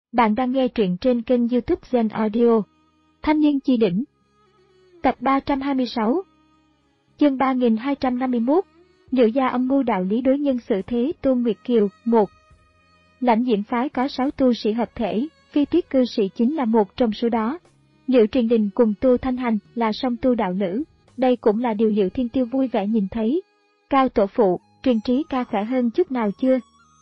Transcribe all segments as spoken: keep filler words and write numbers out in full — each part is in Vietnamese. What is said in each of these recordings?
Bạn đang nghe truyện trên kênh YouTube Zen Audio. Thanh niên chi đỉnh. Tập ba trăm hai mươi sáu. Chương ba nghìn hai trăm năm mươi mốt. Liệu gia âm mưu đạo lý đối nhân xử thế Tôn Nguyệt Kiều. một. Lãnh Diễm phái có sáu tu sĩ hợp thể, Phi Tuyết cư sĩ chính là một trong số đó. Liệu Truyền Đình cùng Tu Thanh Hành là song tu đạo lữ, đây cũng là điều Liệu Thiên Tiêu vui vẻ nhìn thấy. Cao tổ phụ, Truyền Trí ca khỏe hơn chút nào chưa?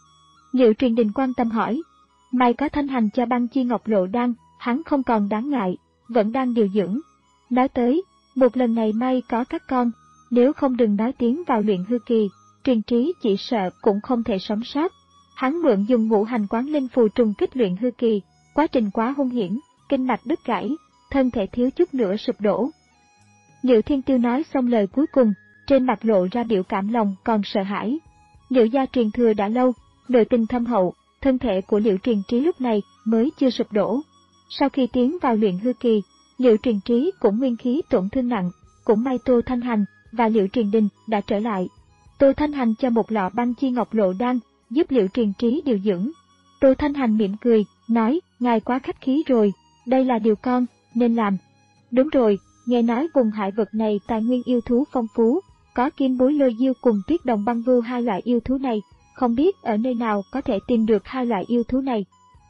Liệu Truyền Đình quan tâm hỏi. Mày có Thanh Hành cho băng chi ngọc lộ đan, hắn không còn đáng ngại, vẫn đang điều dưỡng. Nói tới, một lần này may có các con, nếu không đừng nói tiếng vào luyện hư kỳ, Truyền Trí chỉ sợ cũng không thể sống sót. Hắn mượn dùng ngũ hành quán linh phù trùng kích luyện hư kỳ, quá trình quá hung hiểm, kinh mạch đứt gãy, thân thể thiếu chút nữa sụp đổ. Liệu Thiên Tiêu nói xong lời cuối cùng, trên mặt lộ ra biểu cảm lòng còn sợ hãi. Liệu gia truyền thừa đã lâu, nội tình thâm hậu, thân thể của Liệu Truyền Trí lúc này mới chưa sụp đổ. Sau khi tiến vào luyện hư kỳ, Liệu Truyền Trí cũng nguyên khí tổn thương nặng, cũng may Tô Thanh Hành và Liệu Truyền Đình đã trở lại. Tô Thanh Hành cho một lọ băng chi ngọc lộ đan, giúp Liệu Truyền Trí điều dưỡng. Tô Thanh Hành mỉm cười, nói, ngài quá khách khí rồi, đây là điều con nên làm. Đúng rồi, nghe nói vùng hải vực này tài nguyên yêu thú phong phú, có kim bối lôi diêu cùng tuyết đồng băng vưu hai loại yêu thú này, không biết ở nơi nào có thể tìm được hai loại yêu thú này.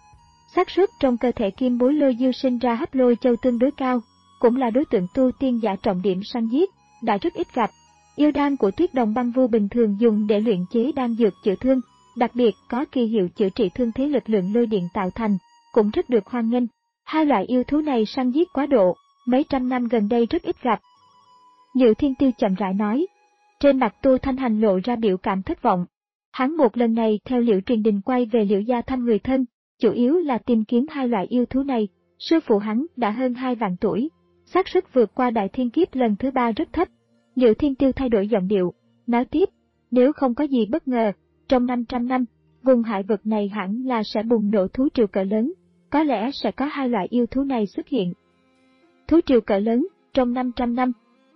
Xác suất trong cơ thể kim bối lôi diêu sinh ra hấp lôi châu tương đối cao, cũng là đối tượng tu tiên giả trọng điểm săn giết, đã rất ít gặp. Yêu đan của tuyết đồng băng vưu bình thường dùng để luyện chế đan dược chữa thương, đặc biệt có kỳ hiệu chữa trị thương thế lực lượng lôi điện tạo thành, cũng rất được hoan nghênh. Hai loại yêu thú này săn giết quá độ, mấy trăm năm gần đây rất ít gặp. Liệu Thiên Tiêu chậm rãi nói. Trên mặt Tô Thanh Hành lộ ra biểu cảm thất vọng. Hắn một lần này theo Liệu Truyền Đình quay về Liệu gia thăm người thân, chủ yếu là tìm kiếm hai loại yêu thú này. Sư phụ hắn đã hơn hai vạn tuổi, xác suất vượt qua đại thiên kiếp lần thứ ba rất thấp. Liệu Thiên Tiêu thay đổi giọng điệu, nói tiếp, nếu không có gì bất ngờ, trong năm trăm năm, vùng hải vực này hẳn là sẽ bùng nổ thú triều cỡ lớn, có lẽ sẽ có hai loại yêu thú này xuất hiện. Thú triều cỡ lớn, trong năm trăm năm.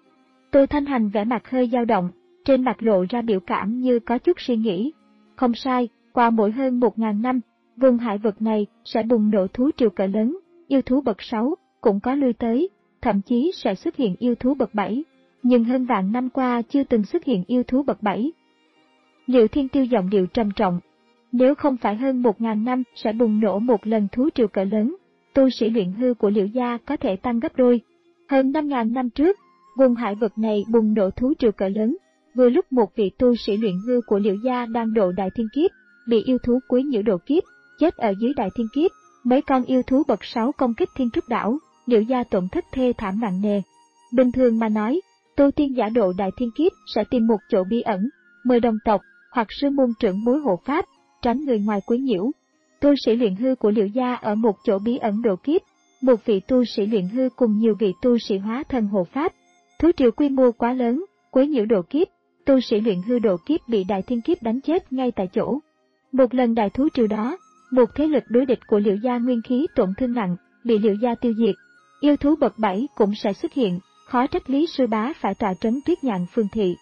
Tô Thanh Hành vẻ mặt hơi dao động, trên mặt lộ ra biểu cảm như có chút suy nghĩ. Không sai, qua mỗi hơn một ngàn năm, vùng hải vực này sẽ bùng nổ thú triều cỡ lớn, yêu thú bậc sáu cũng có lui tới, thậm chí sẽ xuất hiện yêu thú bậc bảy, nhưng hơn vạn năm qua chưa từng xuất hiện yêu thú bậc bảy. Liệu Thiên Tiêu giọng điệu trầm trọng, nếu không phải hơn một ngàn năm sẽ bùng nổ một lần thú triều cỡ lớn, tu sĩ luyện hư của Liệu gia có thể tăng gấp đôi. Hơn năm ngàn năm trước, vùng hải vực này bùng nổ thú triều cỡ lớn, vừa lúc một vị tu sĩ luyện hư của Liệu gia đang độ đại thiên kiếp, bị yêu thú quấy nhiễu độ kiếp, chết ở dưới đại thiên kiếp, mấy con yêu thú bậc sáu công kích Thiên Trúc đảo, Liệu gia tổn thất thê thảm nặng nề. Bình thường mà nói, tu tiên giả độ đại thiên kiếp sẽ tìm một chỗ bí ẩn, mời đồng tộc hoặc sư môn trưởng bối hộ pháp, tránh người ngoài quấy nhiễu. Tu sĩ luyện hư của Liệu gia ở một chỗ bí ẩn độ kiếp, một vị tu sĩ luyện hư cùng nhiều vị tu sĩ hóa thần hộ pháp. Thú triều quy mô quá lớn, quấy nhiễu độ kiếp, tu sĩ luyện hư độ kiếp bị đại thiên kiếp đánh chết ngay tại chỗ. Một lần đại thú triều đó, một thế lực đối địch của Liệu gia nguyên khí tổn thương nặng, bị Liệu gia tiêu diệt. Yêu thú bậc bảy cũng sẽ xuất hiện, khó trách Lý sư bá phải tọa trấn Tuyết Nhạn Phương thị.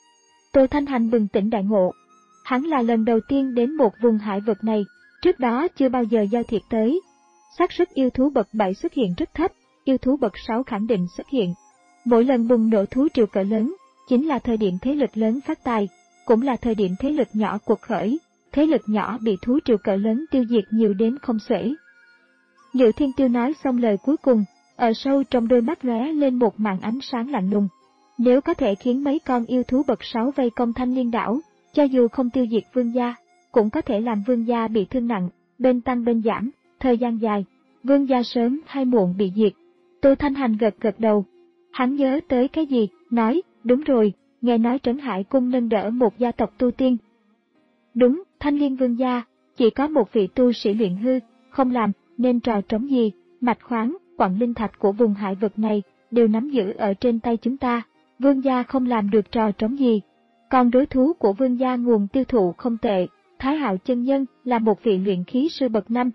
Tô Thanh Hành bừng tỉnh đại ngộ. Hắn là lần đầu tiên đến một vùng hải vực này, trước đó chưa bao giờ giao thiệp tới. Xác suất yêu thú bậc bảy xuất hiện rất thấp, yêu thú bậc sáu khẳng định xuất hiện. Mỗi lần bùng nổ thú triều cỡ lớn, chính là thời điểm thế lực lớn phát tài, cũng là thời điểm thế lực nhỏ cuộc khởi, thế lực nhỏ bị thú triều cỡ lớn tiêu diệt nhiều đến không xuể. Liệu Thiên Tiêu nói xong lời cuối cùng, ở sâu trong đôi mắt lóe lên một màn ánh sáng lạnh lùng. Nếu có thể khiến mấy con yêu thú bậc sáu vây công Thanh Liên đảo, cho dù không tiêu diệt vương gia, cũng có thể làm vương gia bị thương nặng, bên tăng bên giảm, thời gian dài, vương gia sớm hay muộn bị diệt. Tô Thanh Hành gật gật đầu. Hắn nhớ tới cái gì, nói, đúng rồi, nghe nói Trấn Hải cung nâng đỡ một gia tộc tu tiên. Đúng, Thanh Liên vương gia, chỉ có một vị tu sĩ luyện hư, không làm, nên trò trống gì, mạch khoáng, quặng linh thạch của vùng hải vực này, đều nắm giữ ở trên tay chúng ta, vương gia không làm được trò trống gì. Còn đối thú của vương gia nguồn tiêu thụ không tệ, Thái Hạo chân nhân là một vị luyện khí sư bậc năm.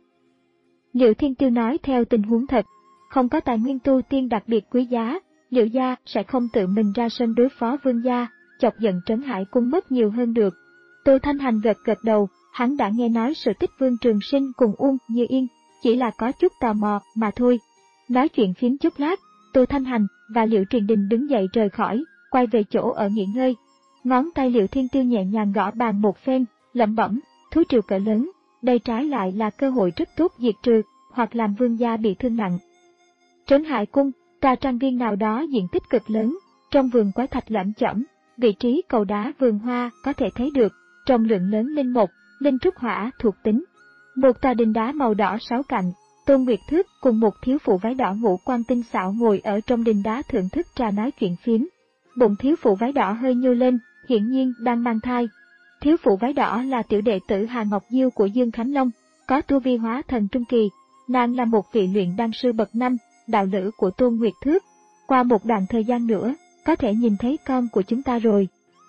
Liệu Thiên Tiêu nói theo tình huống thật, không có tài nguyên tu tiên đặc biệt quý giá, Liệu gia sẽ không tự mình ra sân đối phó vương gia, chọc giận Trấn Hải cung mất nhiều hơn được. Tô Thanh Hành gật gật đầu, hắn đã nghe nói sự tích Vương Trường Sinh cùng Uông Như Yên, chỉ là có chút tò mò mà thôi. Nói chuyện phím chút lát, Tô Thanh Hành và Liệu Truyền Đình đứng dậy rời khỏi, quay về chỗ ở nghỉ ngơi. Ngón tay Liệu Thiên Tiêu nhẹ nhàng gõ bàn một phen, lẩm bẩm, thú triều cỡ lớn, đây trái lại là cơ hội rất tốt diệt trừ, hoặc làm vương gia bị thương nặng. Trấn Hải Cung, tòa trang viên nào đó diện tích cực lớn, trong vườn quái thạch lởm chởm, vị trí cầu đá vườn hoa có thể thấy được, trong lượng lớn linh mộc, linh trúc hỏa thuộc tính. Một tòa đình đá màu đỏ sáu cạnh, Tôn Nguyệt Thước cùng một thiếu phụ váy đỏ ngũ quan tinh xảo ngồi ở trong đình đá thưởng thức trà nói chuyện phím. Bụng thiếu phụ váy đỏ hơi nhô lên, hiển nhiên đang mang thai. Thiếu phụ váy đỏ là tiểu đệ tử Hà Ngọc Diêu của Dương Khánh Long, có tu vi hóa thần trung kỳ. Nàng là một vị luyện đan sư bậc năm, đạo lữ của Tôn Nguyệt Thước. Qua một đoạn thời gian nữa, có thể nhìn thấy con của chúng ta rồi.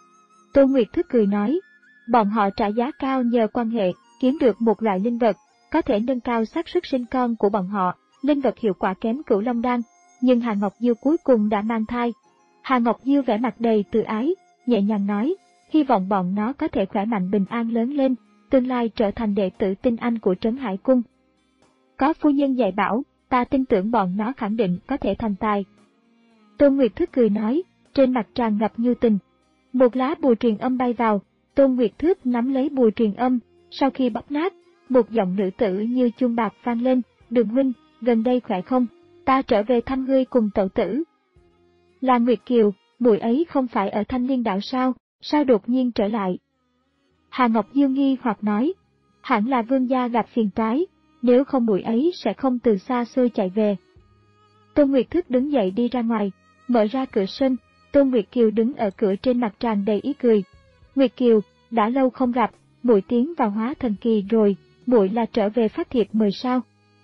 Tôn Nguyệt Thước cười nói, bọn họ trả giá cao nhờ quan hệ, kiếm được một loại linh vật, có thể nâng cao xác suất sinh con của bọn họ. Linh vật hiệu quả kém Cửu Long Đan, nhưng Hà Ngọc Diêu cuối cùng đã mang thai. Hà Ngọc Diêu vẻ mặt đầy từ ái, nhẹ nhàng nói, hy vọng bọn nó có thể khỏe mạnh bình an lớn lên, tương lai trở thành đệ tử tinh anh của Trấn Hải Cung. Có phu nhân dạy bảo, ta tin tưởng bọn nó khẳng định có thể thành tài. Tôn Nguyệt Thước cười nói, trên mặt tràn ngập nhu tình. Một lá bùa truyền âm bay vào, Tôn Nguyệt Thước nắm lấy bùa truyền âm, sau khi bóp nát, một giọng nữ tử như chuông bạc vang lên, Đường huynh, gần đây khỏe không? Ta trở về thăm ngươi cùng tẩu tử. Là Nguyệt Kiều, muội ấy không phải ở Thanh Liên Đạo sao, sao đột nhiên trở lại? Hà Ngọc Diêu nghi hoặc nói, hẳn là vương gia gặp phiền toái, nếu không muội ấy sẽ không từ xa xôi chạy về. Tôn Nguyệt Thước đứng dậy đi ra ngoài, mở ra cửa sân, Tôn Nguyệt Kiều đứng ở cửa trên mặt tràn đầy ý cười. Nguyệt Kiều, đã lâu không gặp, muội tiến vào hóa thần kỳ rồi, muội là trở về phát thiệp mời sao?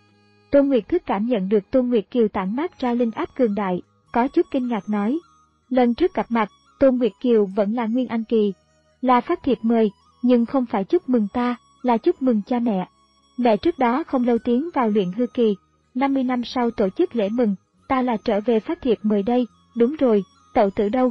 Tôn Nguyệt Thước cảm nhận được Tôn Nguyệt Kiều tản mát ra linh áp cường đại, có chút kinh ngạc nói. Lần trước gặp mặt, Tôn Nguyệt Kiều vẫn là Nguyên Anh kỳ, là phát thiệp mời, nhưng không phải chúc mừng ta, là chúc mừng cha mẹ. Mẹ trước đó không lâu tiến vào luyện hư kỳ, năm mươi năm sau tổ chức lễ mừng, ta là trở về phát thiệp mời đây, đúng rồi, tẩu tử đâu?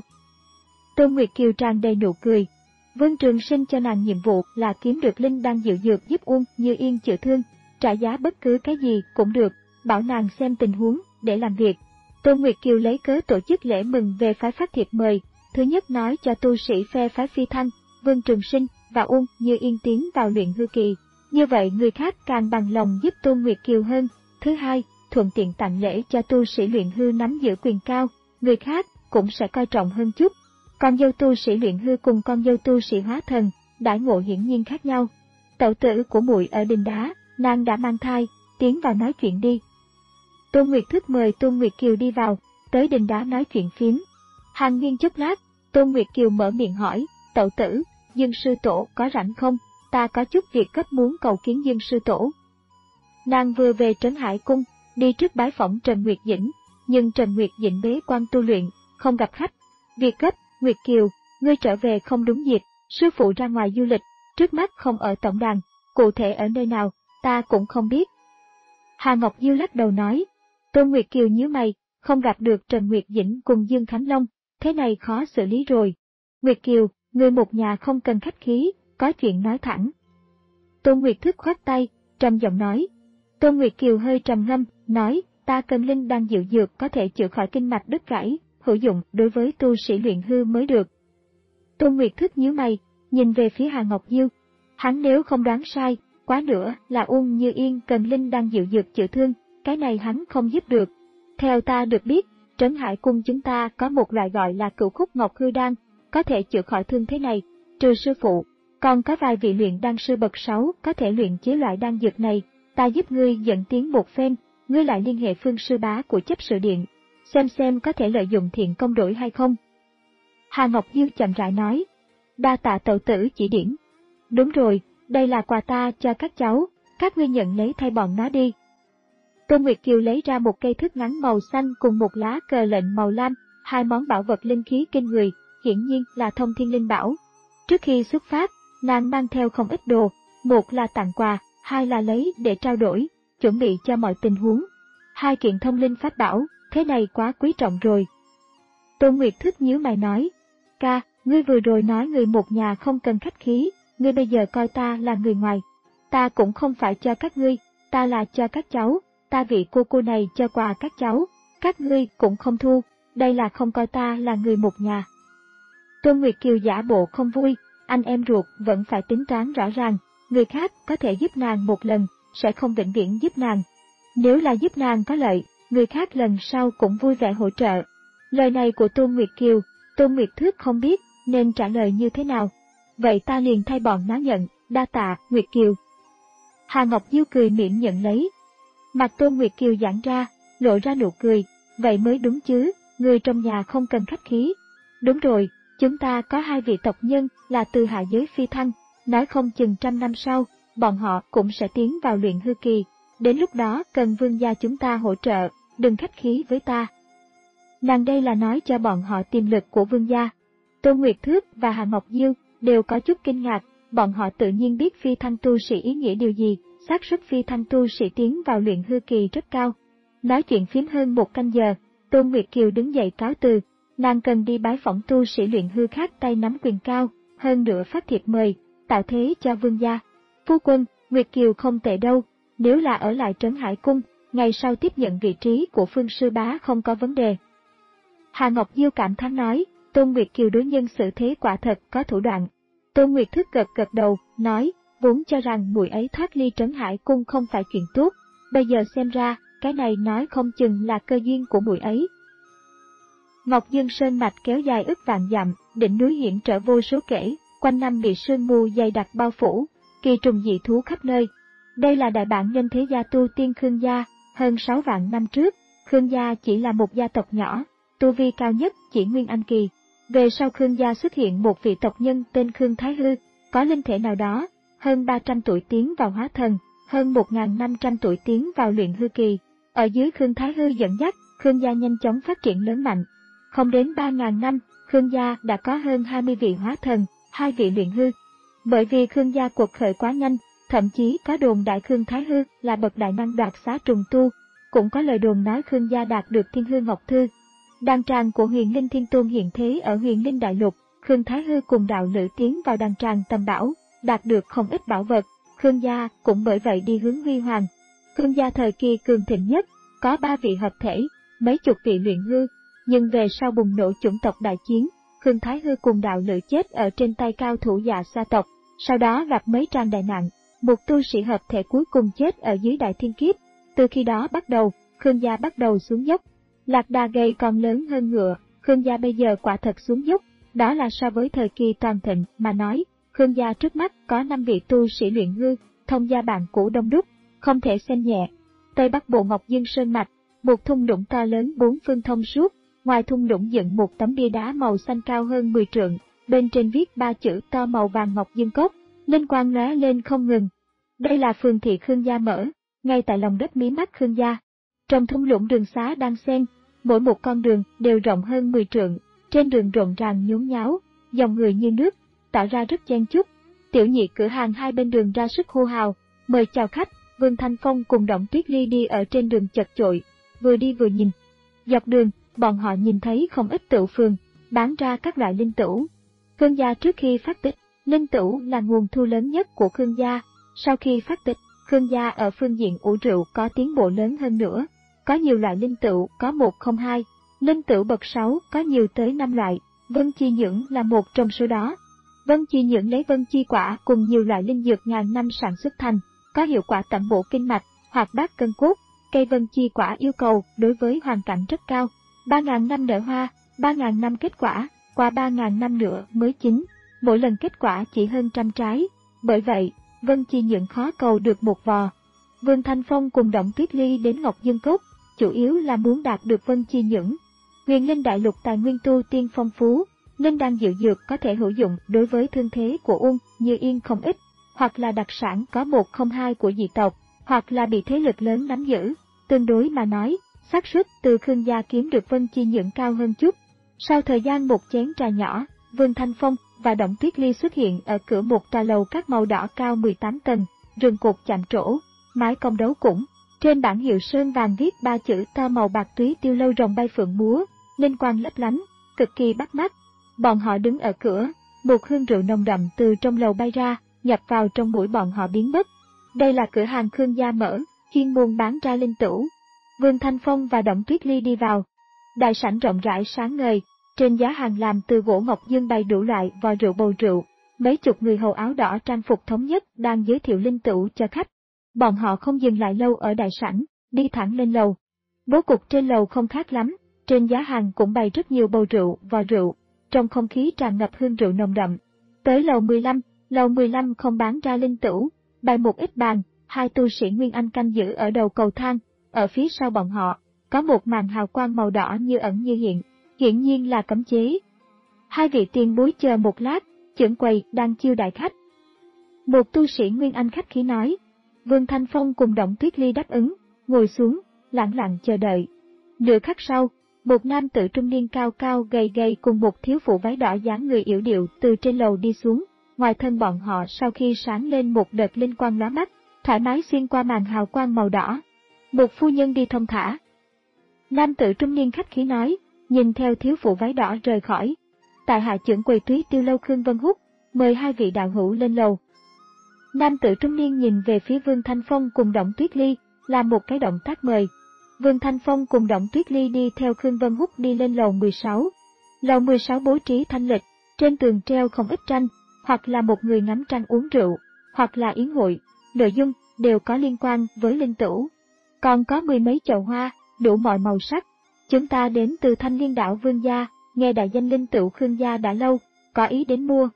Tôn Nguyệt Kiều tràn đầy nụ cười. Vương Trường Sinh cho nàng nhiệm vụ là kiếm được linh đan dịu dược giúp Uông Như Yên chữa thương, trả giá bất cứ cái gì cũng được, bảo nàng xem tình huống để làm việc. Tôn Nguyệt Kiều lấy cớ tổ chức lễ mừng về phái phát thiệp mời, thứ nhất nói cho tu sĩ phe phái Phi Thăng, Vương Trường Sinh và Uông Như Yên tiến vào luyện hư kỳ, như vậy người khác càng bằng lòng giúp Tôn Nguyệt Kiều hơn. Thứ hai, thuận tiện tặng lễ cho tu sĩ luyện hư nắm giữ quyền cao, người khác cũng sẽ coi trọng hơn chút. Con dâu tu sĩ luyện hư cùng con dâu tu sĩ hóa thần, đãi ngộ hiển nhiên khác nhau. Tẩu tử của muội ở đình đá, nàng đã mang thai, tiến vào nói chuyện đi. Tôn Nguyệt Thước mời Tôn Nguyệt Kiều đi vào, tới đình đá nói chuyện phím. Hàng nguyên chốc lát, Tôn Nguyệt Kiều mở miệng hỏi, tẩu tử, Dương sư tổ có rảnh không? Ta có chút việc cấp muốn cầu kiến Dương sư tổ. Nàng vừa về Trấn Hải Cung, đi trước bái phỏng Trần Nguyệt Dĩnh, nhưng Trần Nguyệt Dĩnh bế quan tu luyện, không gặp khách. Việc gấp, Nguyệt Kiều, ngươi trở về không đúng dịp, sư phụ ra ngoài du lịch, trước mắt không ở tổng đàn, cụ thể ở nơi nào, ta cũng không biết. Hà Ngọc Diêu lắc đầu nói. Tôn Nguyệt Kiều nhíu mày, không gặp được Trần Nguyệt Dĩnh cùng Dương Khánh Long, thế này khó xử lý rồi. Nguyệt Kiều, ngươi một nhà không cần khách khí, có chuyện nói thẳng. Tôn Nguyệt Thước khoát tay, trầm giọng nói. Tôn Nguyệt Kiều hơi trầm ngâm, nói, ta cần linh đan dịu dược có thể chữa khỏi kinh mạch đứt gãy, hữu dụng đối với tu sĩ luyện hư mới được. Tôn Nguyệt Thước nhíu mày, nhìn về phía Hà Ngọc Diêu. Hắn nếu không đoán sai, quá nữa là Uông Như Yên cần linh đan dịu dược chữa thương, cái này hắn không giúp được. Theo ta được biết, Trấn Hải Cung chúng ta có một loại gọi là Cửu Khúc Ngọc Hư Đan, có thể chữa khỏi thương thế này, trừ sư phụ, còn có vài vị luyện đan sư bậc sáu có thể luyện chế loại đan dược này, ta giúp ngươi dẫn tiến một phen, ngươi lại liên hệ Phương sư bá của chấp sự điện, xem xem có thể lợi dụng thiện công đổi hay không. Hà Ngọc Diêu chậm rãi nói, đa tạ tẩu tử chỉ điểm. Đúng rồi, đây là quà ta cho các cháu, các ngươi nhận lấy thay bọn nó đi. Tôn Nguyệt Kiều lấy ra một cây thước ngắn màu xanh cùng một lá cờ lệnh màu lam, hai món bảo vật linh khí kinh người, hiển nhiên là thông thiên linh bảo. Trước khi xuất phát, nàng mang theo không ít đồ, một là tặng quà, hai là lấy để trao đổi, chuẩn bị cho mọi tình huống. Hai kiện thông linh pháp bảo, thế này quá quý trọng rồi. Tôn Nguyệt Thức nhíu mày nói, ca, ngươi vừa rồi nói người một nhà không cần khách khí, ngươi bây giờ coi ta là người ngoài. Ta cũng không phải cho các ngươi, ta là cho các cháu, ta vị cô cô này cho quà các cháu, các ngươi cũng không thu, đây là không coi ta là người một nhà. Tôn Nguyệt Kiều giả bộ không vui, anh em ruột vẫn phải tính toán rõ ràng, người khác có thể giúp nàng một lần, sẽ không vĩnh viễn giúp nàng. Nếu là giúp nàng có lợi, người khác lần sau cũng vui vẻ hỗ trợ. Lời này của Tôn Nguyệt Kiều, Tôn Nguyệt Thước không biết nên trả lời như thế nào. Vậy ta liền thay bọn nó nhận, đa tạ, Nguyệt Kiều. Hà Ngọc Diêu cười mỉm nhận lấy. Mặt Tôn Nguyệt Kiều giãn ra, lộ ra nụ cười, vậy mới đúng chứ, người trong nhà không cần khách khí. Đúng rồi, chúng ta có hai vị tộc nhân là từ hạ giới phi thăng, nói không chừng trăm năm sau, bọn họ cũng sẽ tiến vào luyện hư kỳ. Đến lúc đó cần vương gia chúng ta hỗ trợ, đừng khách khí với ta. Nàng đây là nói cho bọn họ tiềm lực của vương gia. Tôn Nguyệt Thước và Hà Ngọc Diêu đều có chút kinh ngạc, bọn họ tự nhiên biết phi thăng tu sĩ ý nghĩa điều gì, xác suất phi thăng tu sĩ tiến vào luyện hư kỳ rất cao. Nói chuyện phím hơn một canh giờ, Tôn Nguyệt Kiều đứng dậy cáo từ, nàng cần đi bái phỏng tu sĩ luyện hư khác tay nắm quyền cao, hơn nữa phát thiệp mời, tạo thế cho vương gia. Phu quân, Nguyệt Kiều không tệ đâu, nếu là ở lại Trấn Hải Cung, ngày sau tiếp nhận vị trí của Phương Sư Bá không có vấn đề. Hà Ngọc Diêu cảm thán nói, Tôn Nguyệt Kiều đối nhân xử thế quả thật có thủ đoạn. Tôn Nguyệt Thức gật gật đầu, nói, vốn cho rằng muội ấy thoát ly Trấn Hải Cung không phải chuyện tốt, bây giờ xem ra, cái này nói không chừng là cơ duyên của muội ấy. Ngọc Dương Sơn mạch kéo dài ức vạn dặm, đỉnh núi hiểm trở vô số kể, quanh năm bị sương mù dày đặc bao phủ, kỳ trùng dị thú khắp nơi. Đây là đại bản nhân thế gia tu tiên Khương gia, hơn sáu vạn năm trước, Khương gia chỉ là một gia tộc nhỏ, tu vi cao nhất chỉ Nguyên Anh kỳ. Về sau Khương gia xuất hiện một vị tộc nhân tên Khương Thái Hư, có linh thể nào đó, hơn ba trăm tuổi tiến vào hóa thần, hơn một nghìn năm trăm tuổi tiến vào luyện hư kỳ. Ở dưới Khương Thái Hư dẫn dắt, Khương gia nhanh chóng phát triển lớn mạnh. Không đến ba nghìn năm, Khương gia đã có hơn hai mươi vị hóa thần, hai vị luyện hư. Bởi vì Khương gia cuộc khởi quá nhanh, thậm chí có đồn đại Khương Thái Hư là bậc đại năng đoạt xá trùng tu, cũng có lời đồn nói Khương gia đạt được Thiên Hư Ngọc Thư. Đàn tràng của Huyền Linh Thiên Tôn hiện thế ở Huyền Linh Đại Lục, Khương Thái Hư cùng đạo lữ tiến vào đàn tràng tầm bảo, đạt được không ít bảo vật, Khương gia cũng bởi vậy đi hướng huy hoàng. Khương gia thời kỳ cường thịnh nhất, có ba vị hợp thể, mấy chục vị luyện hư, nhưng về sau bùng nổ chủng tộc đại chiến, Khương Thái Hư cùng đạo lữ chết ở trên tay cao thủ Dạ Sa tộc, sau đó gặp mấy tràng đại nạn, một tu sĩ hợp thể cuối cùng chết ở dưới đại thiên kiếp. Từ khi đó bắt đầu, Khương gia bắt đầu xuống dốc. Lạc đà gầy còn lớn hơn ngựa, Khương gia bây giờ quả thật xuống dốc, đó là so với thời kỳ toàn thịnh mà nói, Khương gia trước mắt có năm vị tu sĩ luyện hư, thông gia bạn cũ đông đúc, không thể xem nhẹ. Tây Bắc Bộ Ngọc Dương Sơn mạch, một thung lũng to lớn bốn phương thông suốt, ngoài thung lũng dựng một tấm bia đá màu xanh cao hơn mười trượng, bên trên viết ba chữ to màu vàng Ngọc Dương Cốc, linh quang lóe lên không ngừng. Đây là phường thị Khương gia mở, ngay tại lòng đất mí mắt Khương gia. Trong thung lũng đường xá đang xen, mỗi một con đường đều rộng hơn mười trượng, trên đường rộn ràng nhốn nháo, dòng người như nước, tạo ra rất chen chúc. Tiểu nhị cửa hàng hai bên đường ra sức hô hào, mời chào khách. Vương Thanh Phong cùng Động Tuyết Ly đi ở trên đường chật chội, vừa đi vừa nhìn. Dọc đường, bọn họ nhìn thấy không ít tửu phường, bán ra các loại linh tửu. Khương gia trước khi phát tích, linh tửu là nguồn thu lớn nhất của Khương gia. Sau khi phát tích, Khương gia ở phương diện ủ rượu có tiến bộ lớn hơn nữa. Có nhiều loại linh tửu có một không hai, linh tửu bậc sáu có nhiều tới năm loại, Vân Chi Nhưỡng là một trong số đó. Vân Chi Nhưỡng lấy Vân Chi quả cùng nhiều loại linh dược ngàn năm sản xuất thành, có hiệu quả tẩm bổ kinh mạch, hoạt bát cân cốt. Cây Vân Chi quả yêu cầu đối với hoàn cảnh rất cao, ba nghìn năm nở hoa, ba nghìn năm kết quả, qua ba nghìn năm nữa mới chín, mỗi lần kết quả chỉ hơn trăm trái, bởi vậy, Vân Chi Nhưỡng khó cầu được một vò. Vương Thanh Phong cùng Động Tuyết Ly đến Ngọc Dương Cốc, chủ yếu là muốn đạt được Vân Chi Nhưỡng. Huyền Linh Đại Lục tài nguyên tu tiên phong phú, linh đan diệu dược có thể hữu dụng đối với thương thế của Uông Như Yên không ít, hoặc là đặc sản có một không hai của dị tộc, hoặc là bị thế lực lớn nắm giữ. Tương đối mà nói, xác suất từ Khương gia kiếm được Vân Chi Nhưỡng cao hơn chút. Sau thời gian một chén trà nhỏ, Vương Thanh Phong và Động Tuyết Ly xuất hiện ở cửa một tòa lầu các màu đỏ cao mười tám tầng, rừng cột chạm trổ, mái cong đấu cũng. Trên bảng hiệu sơn vàng viết ba chữ to màu bạc túy tiêu lâu rồng bay phượng múa, linh quang lấp lánh, cực kỳ bắt mắt. Bọn họ đứng ở cửa, một hương rượu nồng đậm từ trong lầu bay ra, nhập vào trong mũi bọn họ biến mất. Đây là cửa hàng Khương gia mở, chuyên môn bán ra linh tửu. Vương Thanh Phong và Đổng Tuyết Ly đi vào. Đại sảnh rộng rãi sáng ngời, trên giá hàng làm từ gỗ ngọc dương bày đủ loại vò rượu bầu rượu. Mấy chục người hầu áo đỏ trang phục thống nhất đang giới thiệu linh tửu cho khách. Bọn họ không dừng lại lâu ở đại sảnh, đi thẳng lên lầu. Bố cục trên lầu không khác lắm, trên giá hàng cũng bày rất nhiều bầu rượu, vò rượu, trong không khí tràn ngập hương rượu nồng đậm. Tới lầu mười lăm, lầu mười lăm không bán ra linh tửu, bày một ít bàn, hai tu sĩ Nguyên Anh canh giữ ở đầu cầu thang, ở phía sau bọn họ, có một màn hào quang màu đỏ như ẩn như hiện, hiển nhiên là cấm chế. Hai vị tiền bối chờ một lát, chưởng quầy đang chiêu đãi khách. Một tu sĩ Nguyên Anh khách khí nói. Vương Thanh Phong cùng Đổng Tuyết Ly đáp ứng, ngồi xuống, lặng lặng chờ đợi. Nửa khắc sau, một nam tử trung niên cao cao gầy gầy cùng một thiếu phụ váy đỏ dáng người yểu điệu từ trên lầu đi xuống. Ngoài thân bọn họ sau khi sáng lên một đợt linh quang lóa mắt, thoải mái xuyên qua màn hào quang màu đỏ. Một phu nhân đi thông thả. Nam tử trung niên khách khí nói, nhìn theo thiếu phụ váy đỏ rời khỏi. Tại hạ chưởng quầy Túy Tiêu Lâu Khương Vân Húc, mời hai vị đạo hữu lên lầu. Nam tử trung niên nhìn về phía Vương Thanh Phong cùng Đổng Tuyết Ly, làm một cái động tác mời. Vương Thanh Phong cùng Đổng Tuyết Ly đi theo Khương Vân Húc đi lên lầu mười sáu. Lầu mười sáu bố trí thanh lịch, trên tường treo không ít tranh, hoặc là một người ngắm tranh uống rượu, hoặc là yến hội, nội dung đều có liên quan với linh tửu. Còn có mười mấy chậu hoa, đủ mọi màu sắc. Chúng ta đến từ Thanh Liên đảo Vương gia, nghe đại danh linh tửu Khương gia đã lâu, có ý đến mua.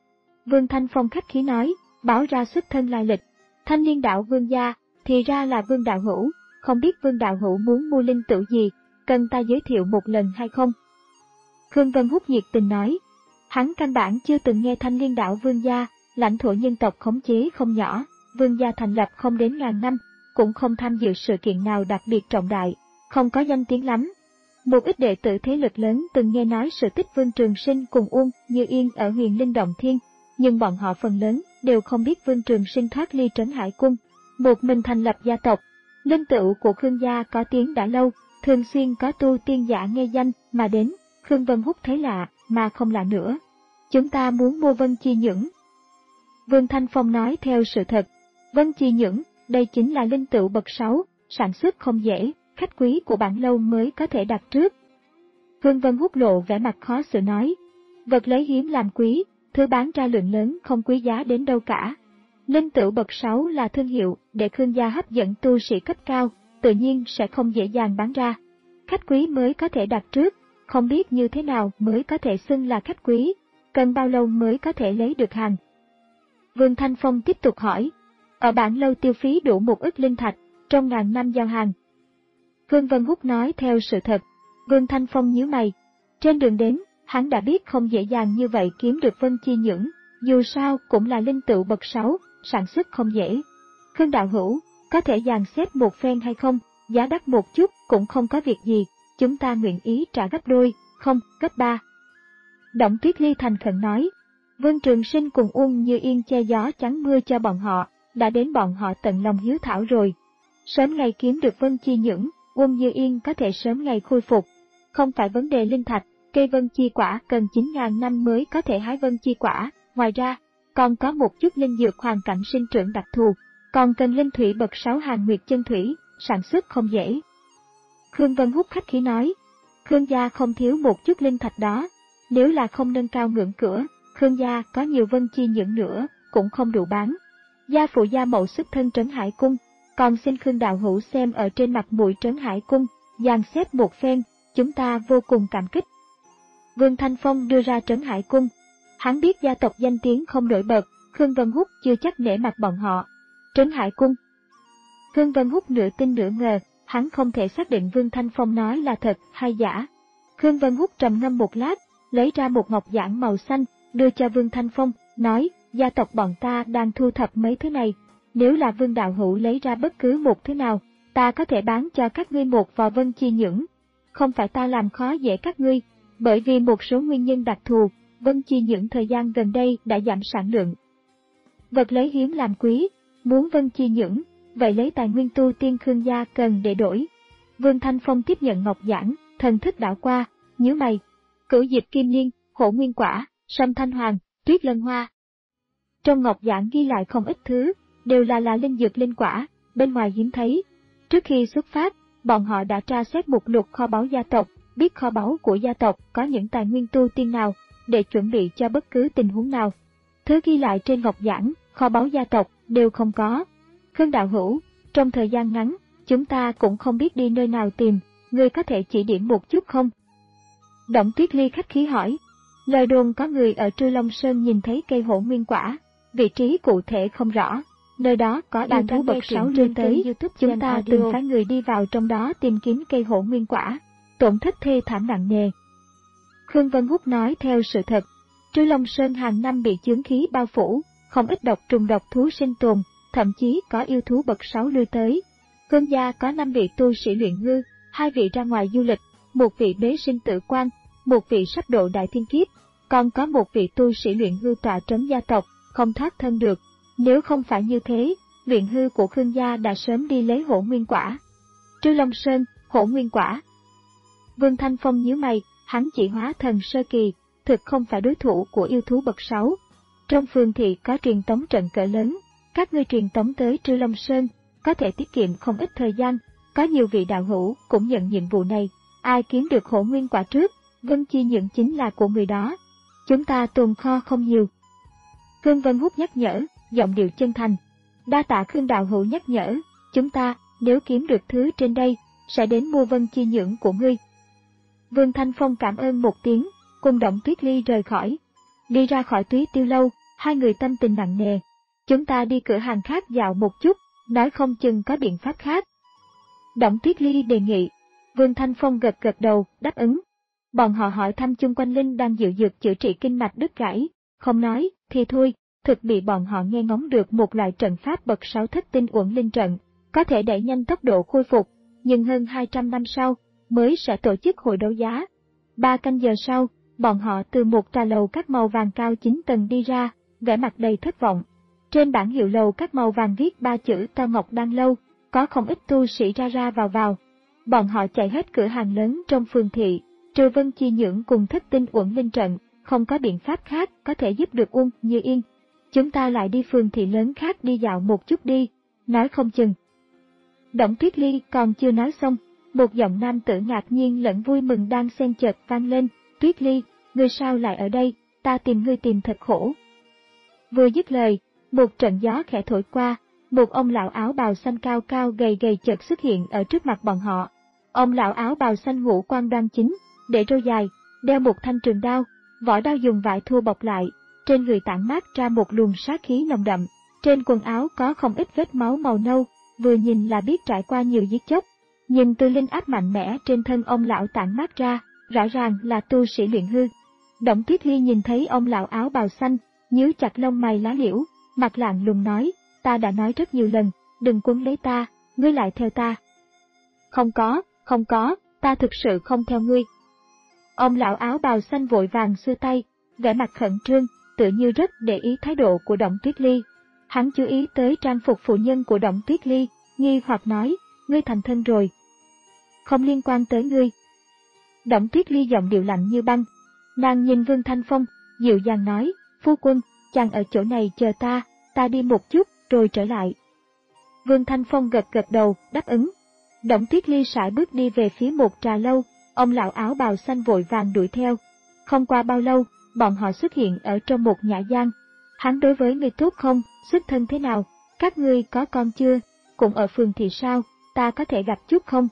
Vương Thanh Phong khách khí nói, báo ra xuất thân lai lịch. Thanh Liên đảo Vương gia, thì ra là Vương đạo hữu, không biết Vương đạo hữu muốn mua linh tửu gì, cần ta giới thiệu một lần hay không? Khương Vân Húc nhiệt tình nói, hắn căn bản chưa từng nghe Thanh Liên đảo Vương gia, lãnh thổ nhân tộc khống chế không nhỏ, Vương gia thành lập không đến ngàn năm, cũng không tham dự sự kiện nào đặc biệt trọng đại, không có danh tiếng lắm. Một ít đệ tử thế lực lớn từng nghe nói sự tích Vương Trường Sinh cùng Uông Như Yên ở Huyền Linh Động Thiên, nhưng bọn họ phần lớn đều không biết Vương Trường Sinh thoát ly Trấn Hải Cung, một mình thành lập gia tộc. Linh tửu của Khương gia có tiếng đã lâu, thường xuyên có tu tiên giả nghe danh mà đến. Khương Vân Húc thấy lạ, mà không lạ nữa. Chúng ta muốn mua Vân Chi Nhưỡng. Vương Thanh Phong nói theo sự thật. Vân Chi Nhưỡng, đây chính là linh tửu bậc sáu, sản xuất không dễ, khách quý của bản lâu mới có thể đặt trước. Khương Vân Húc lộ vẻ mặt khó xử nói. Vật lấy hiếm làm quý, thứ bán ra lượng lớn không quý giá đến đâu cả. Linh tửu bậc sáu là thương hiệu để Khương gia hấp dẫn tu sĩ cấp cao, tự nhiên sẽ không dễ dàng bán ra. Khách quý mới có thể đặt trước, không biết như thế nào mới có thể xưng là khách quý, cần bao lâu mới có thể lấy được hàng. Vương Thanh Phong tiếp tục hỏi, ở bản lâu tiêu phí đủ một ức linh thạch, trong ngàn năm giao hàng. Khương Vân Húc nói theo sự thật. Vương Thanh Phong nhíu mày. Trên đường đến, hắn đã biết không dễ dàng như vậy kiếm được Vân Chi Nhưỡng, dù sao cũng là linh tửu bậc sáu, sản xuất không dễ. Khương đạo hữu, có thể dàn xếp một phen hay không, giá đắt một chút cũng không có việc gì, chúng ta nguyện ý trả gấp đôi, không, gấp ba. Đổng Tuyết Ly thành khẩn nói, Vương Trường Sinh cùng Uông Như Yên che gió chắn mưa cho bọn họ, đã đến bọn họ tận lòng hiếu thảo rồi. Sớm ngày kiếm được Vân Chi Nhưỡng, Uông Như Yên có thể sớm ngày khôi phục. Không phải vấn đề linh thạch, cây Vân Chi quả cần chín ngàn năm mới có thể hái Vân Chi quả, ngoài ra, còn có một chút linh dược hoàn cảnh sinh trưởng đặc thù, còn cần linh thủy bậc sáu Hàn Nguyệt chân thủy, sản xuất không dễ. Khương Vân Húc khách khí nói, Khương gia không thiếu một chút linh thạch đó, nếu là không nâng cao ngưỡng cửa, Khương gia có nhiều Vân Chi Nhưỡng nữa, cũng không đủ bán. Gia phụ gia mậu xuất thân Trấn Hải Cung, còn xin Khương đạo hữu xem ở trên mặt mũi Trấn Hải Cung, dàn xếp một phen, chúng ta vô cùng cảm kích. Vương Thanh Phong đưa ra Trấn Hải Cung. Hắn biết gia tộc danh tiếng không nổi bật, Khương Vân Húc chưa chắc nể mặt bọn họ. Trấn Hải Cung. Khương Vân Húc nửa tin nửa ngờ, hắn không thể xác định Vương Thanh Phong nói là thật hay giả. Khương Vân Húc trầm ngâm một lát, lấy ra một ngọc giản màu xanh, đưa cho Vương Thanh Phong, nói, gia tộc bọn ta đang thu thập mấy thứ này. Nếu là Vương đạo hữu lấy ra bất cứ một thứ nào, ta có thể bán cho các ngươi một vò Vân Chi Nhưỡng. Không phải ta làm khó dễ các ngươi, bởi vì một số nguyên nhân đặc thù, Vân Chi Nhưỡng thời gian gần đây đã giảm sản lượng. Vật lấy hiếm làm quý, muốn Vân Chi Nhưỡng, vậy lấy tài nguyên tu tiên Khương gia cần để đổi. Vương Thanh Phong tiếp nhận ngọc giản, thần thức đảo qua, nhíu mày. Cửu diệp kim liên, hổ nguyên quả, sâm thanh hoàng, tuyết lân hoa. Trong ngọc giản ghi lại không ít thứ, đều là là linh dược linh quả, bên ngoài hiếm thấy. Trước khi xuất phát, bọn họ đã tra xét mục lục kho báu gia tộc, biết kho báu của gia tộc có những tài nguyên tu tiên nào, để chuẩn bị cho bất cứ tình huống nào. Thứ ghi lại trên ngọc giản, kho báu gia tộc, đều không có. Khương đạo hữu, trong thời gian ngắn, chúng ta cũng không biết đi nơi nào tìm, ngươi có thể chỉ điểm một chút không? Động Tuyết Ly khách khí hỏi. Lời đồn có người ở Trư Long Sơn nhìn thấy cây hổ nguyên quả, vị trí cụ thể không rõ. Nơi đó có đàn thú bậc sáu đưa tới, chúng ta từng phái người đi vào trong đó tìm kiếm cây hổ nguyên quả, tổn thất thê thảm nặng nề. Khương Vân Húc nói theo sự thật, Trư Long Sơn hàng năm bị chướng khí bao phủ, không ít độc trùng độc thú sinh tồn, thậm chí có yêu thú bậc sáu lui tới. Khương gia có năm vị tu sĩ luyện hư, hai vị ra ngoài du lịch, một vị bế sinh tử quan, một vị sắp độ đại thiên kiếp, còn có một vị tu sĩ luyện hư tọa trấn gia tộc, không thoát thân được. Nếu không phải như thế, luyện hư của Khương gia đã sớm đi lấy hổ nguyên quả. Trư Long Sơn, hổ nguyên quả. Vương Thanh Phong nhíu mày, hắn chỉ hóa thần sơ kỳ, thực không phải đối thủ của yêu thú bậc sáu. Trong phường thị có truyền tống trận cỡ lớn, các ngươi truyền tống tới Trư Long Sơn, có thể tiết kiệm không ít thời gian, có nhiều vị đạo hữu cũng nhận nhiệm vụ này, ai kiếm được hổ nguyên quả trước, Vân Chi Nhượng chính là của người đó. Chúng ta tồn kho không nhiều. Khương Vân Húc nhắc nhở, giọng điệu chân thành. Đa tạ Khương đạo hữu nhắc nhở, chúng ta, nếu kiếm được thứ trên đây, sẽ đến mua Vân Chi Nhượng của ngươi. Vương Thanh Phong cảm ơn một tiếng, cùng Động Tuyết Ly rời khỏi. Đi ra khỏi Túy Tiêu Lâu, hai người tâm tình nặng nề. Chúng ta đi cửa hàng khác dạo một chút, nói không chừng có biện pháp khác. Động Tuyết Ly đề nghị. Vương Thanh Phong gật gật đầu, đáp ứng. Bọn họ hỏi thăm chung quanh Linh đang dự dược chữa trị kinh mạch đứt gãy, không nói, thì thôi, thực bị bọn họ nghe ngóng được một loại trận pháp bậc sáu thất tinh uẩn linh trận, có thể đẩy nhanh tốc độ khôi phục, nhưng hơn hai trăm năm sau, mới sẽ tổ chức hội đấu giá. Ba canh giờ sau, bọn họ từ một trà lầu các màu vàng cao chín tầng đi ra, vẻ mặt đầy thất vọng. Trên bảng hiệu lầu các màu vàng viết ba chữ Tao Ngọc Đan Lâu, có không ít tu sĩ ra ra vào vào. Bọn họ chạy hết cửa hàng lớn trong phường thị, trừ Vân Chi Nhượng cùng thất tinh uẩn linh trận, không có biện pháp khác có thể giúp được Uông Như Yên. Chúng ta lại đi phường thị lớn khác đi dạo một chút đi, nói không chừng. Động Tuyết Ly còn chưa nói xong, một giọng nam tử ngạc nhiên lẫn vui mừng đang xen chợt vang lên. Tuyết Ly, ngươi sao lại ở đây, ta tìm ngươi tìm thật khổ. Vừa dứt lời, một trận gió khẽ thổi qua, một ông lão áo bào xanh cao cao gầy gầy chợt xuất hiện ở trước mặt bọn họ. Ông lão áo bào xanh ngũ quan đoan chính, để râu dài, đeo một thanh trường đao, vỏ đao dùng vải thô bọc lại, trên người tản mát ra một luồng sát khí nồng đậm, trên quần áo có không ít vết máu màu nâu, vừa nhìn là biết trải qua nhiều giết chóc. Nhưng từ linh áp mạnh mẽ trên thân ông lão tản mát ra, rõ ràng là tu sĩ luyện hư. Động Tuyết Ly nhìn thấy ông lão áo bào xanh, nhíu chặt lông mày lá liễu, mặt lạnh lùng nói, ta đã nói rất nhiều lần, đừng quấn lấy ta, ngươi lại theo ta. Không có, không có, ta thực sự không theo ngươi. Ông lão áo bào xanh vội vàng xua tay, vẻ mặt khẩn trương, tự như rất để ý thái độ của Động Tuyết Ly. Hắn chú ý tới trang phục phụ nhân của Động Tuyết Ly, nghi hoặc nói, ngươi thành thân rồi. Không liên quan tới ngươi. Động Tuyết Ly giọng điệu lạnh như băng. Nàng nhìn Vương Thanh Phong, dịu dàng nói, phu quân, chàng ở chỗ này chờ ta, ta đi một chút, rồi trở lại. Vương Thanh Phong gật gật đầu, đáp ứng. Động Tuyết Ly sải bước đi về phía một trà lâu, ông lão áo bào xanh vội vàng đuổi theo. Không qua bao lâu, bọn họ xuất hiện ở trong một nhã gian. Hắn đối với người tốt không, xuất thân thế nào, các ngươi có con chưa, cũng ở phường thì sao, ta có thể gặp chút không?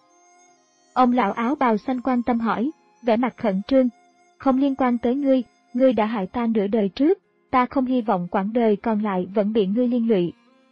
Ông lão áo bào xanh quan tâm hỏi, vẻ mặt khẩn trương. Không liên quan tới ngươi, ngươi đã hại ta nửa đời trước, ta không hy vọng quãng đời còn lại vẫn bị ngươi liên lụy.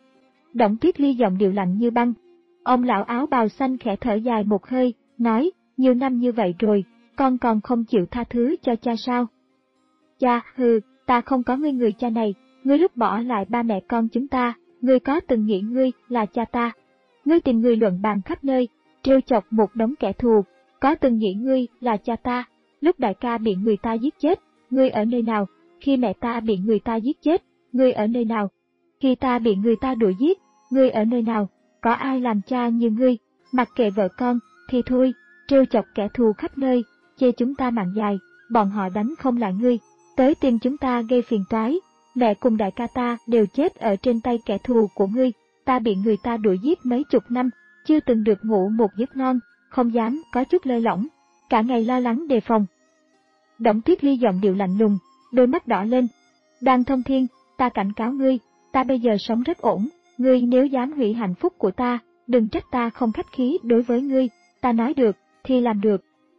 Động Tuyết Ly giọng điệu lạnh như băng. Ông lão áo bào xanh khẽ thở dài một hơi, nói, nhiều năm như vậy rồi, con còn không chịu tha thứ cho cha sao? Cha, hừ, ta không có ngươi người cha này, ngươi lúc bỏ lại ba mẹ con chúng ta, ngươi có từng nghĩ ngươi là cha ta? Ngươi tìm người luận bàn khắp nơi, trêu chọc một đống kẻ thù, có từng nghĩ ngươi là cha ta? Lúc đại ca bị người ta giết chết, ngươi ở nơi nào? Khi mẹ ta bị người ta giết chết, ngươi ở nơi nào? Khi ta bị người ta đuổi giết, ngươi ở nơi nào? Có ai làm cha như ngươi, mặc kệ vợ con, thì thôi, trêu chọc kẻ thù khắp nơi, chê chúng ta mạng dài, bọn họ đánh không lại ngươi, tới tìm chúng ta gây phiền toái, mẹ cùng đại ca ta đều chết ở trên tay kẻ thù của ngươi, ta bị người ta đuổi giết mấy chục năm, chưa từng được ngủ một giấc ngon, không dám có chút lơi lỏng, cả ngày lo lắng đề phòng. Đổng Tuyết Ly giọng điệu lạnh lùng, đôi mắt đỏ lên. Đoàn Thông Thiên, ta cảnh cáo ngươi, ta bây giờ sống rất ổn, ngươi nếu dám hủy hạnh phúc của ta, đừng trách ta không khách khí đối với ngươi, ta nói được, thì làm được.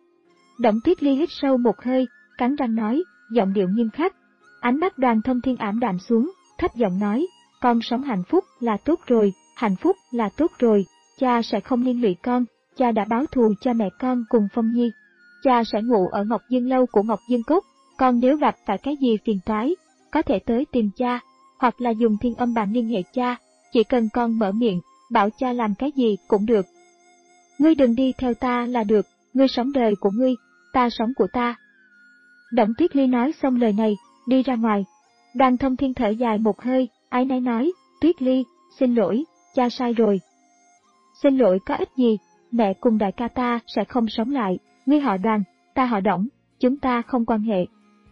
Đổng Tuyết Ly hít sâu một hơi, cắn răng nói, giọng điệu nghiêm khắc. Ánh mắt Đoàn Thông Thiên ảm đạm xuống, thấp giọng nói, con sống hạnh phúc là tốt rồi, hạnh phúc là tốt rồi, cha sẽ không liên lụy con, cha đã báo thù cho mẹ con cùng Phong Nhi. Cha sẽ ngủ ở Ngọc Dương Lâu của Ngọc Dương Cốc, con nếu gặp phải cái gì phiền toái, có thể tới tìm cha, hoặc là dùng thiên âm bàn liên hệ cha, chỉ cần con mở miệng, bảo cha làm cái gì cũng được. Ngươi đừng đi theo ta là được, ngươi sống đời của ngươi, ta sống của ta. Đổng Tuyết Ly nói xong lời này, đi ra ngoài. Đoàn Thông Thiên thở dài một hơi, áy náy nói, Tuyết Ly, xin lỗi, cha sai rồi. Xin lỗi có ích gì, mẹ cùng đại ca ta sẽ không sống lại, ngươi họ Đoàn, ta họ Đổng, chúng ta không quan hệ.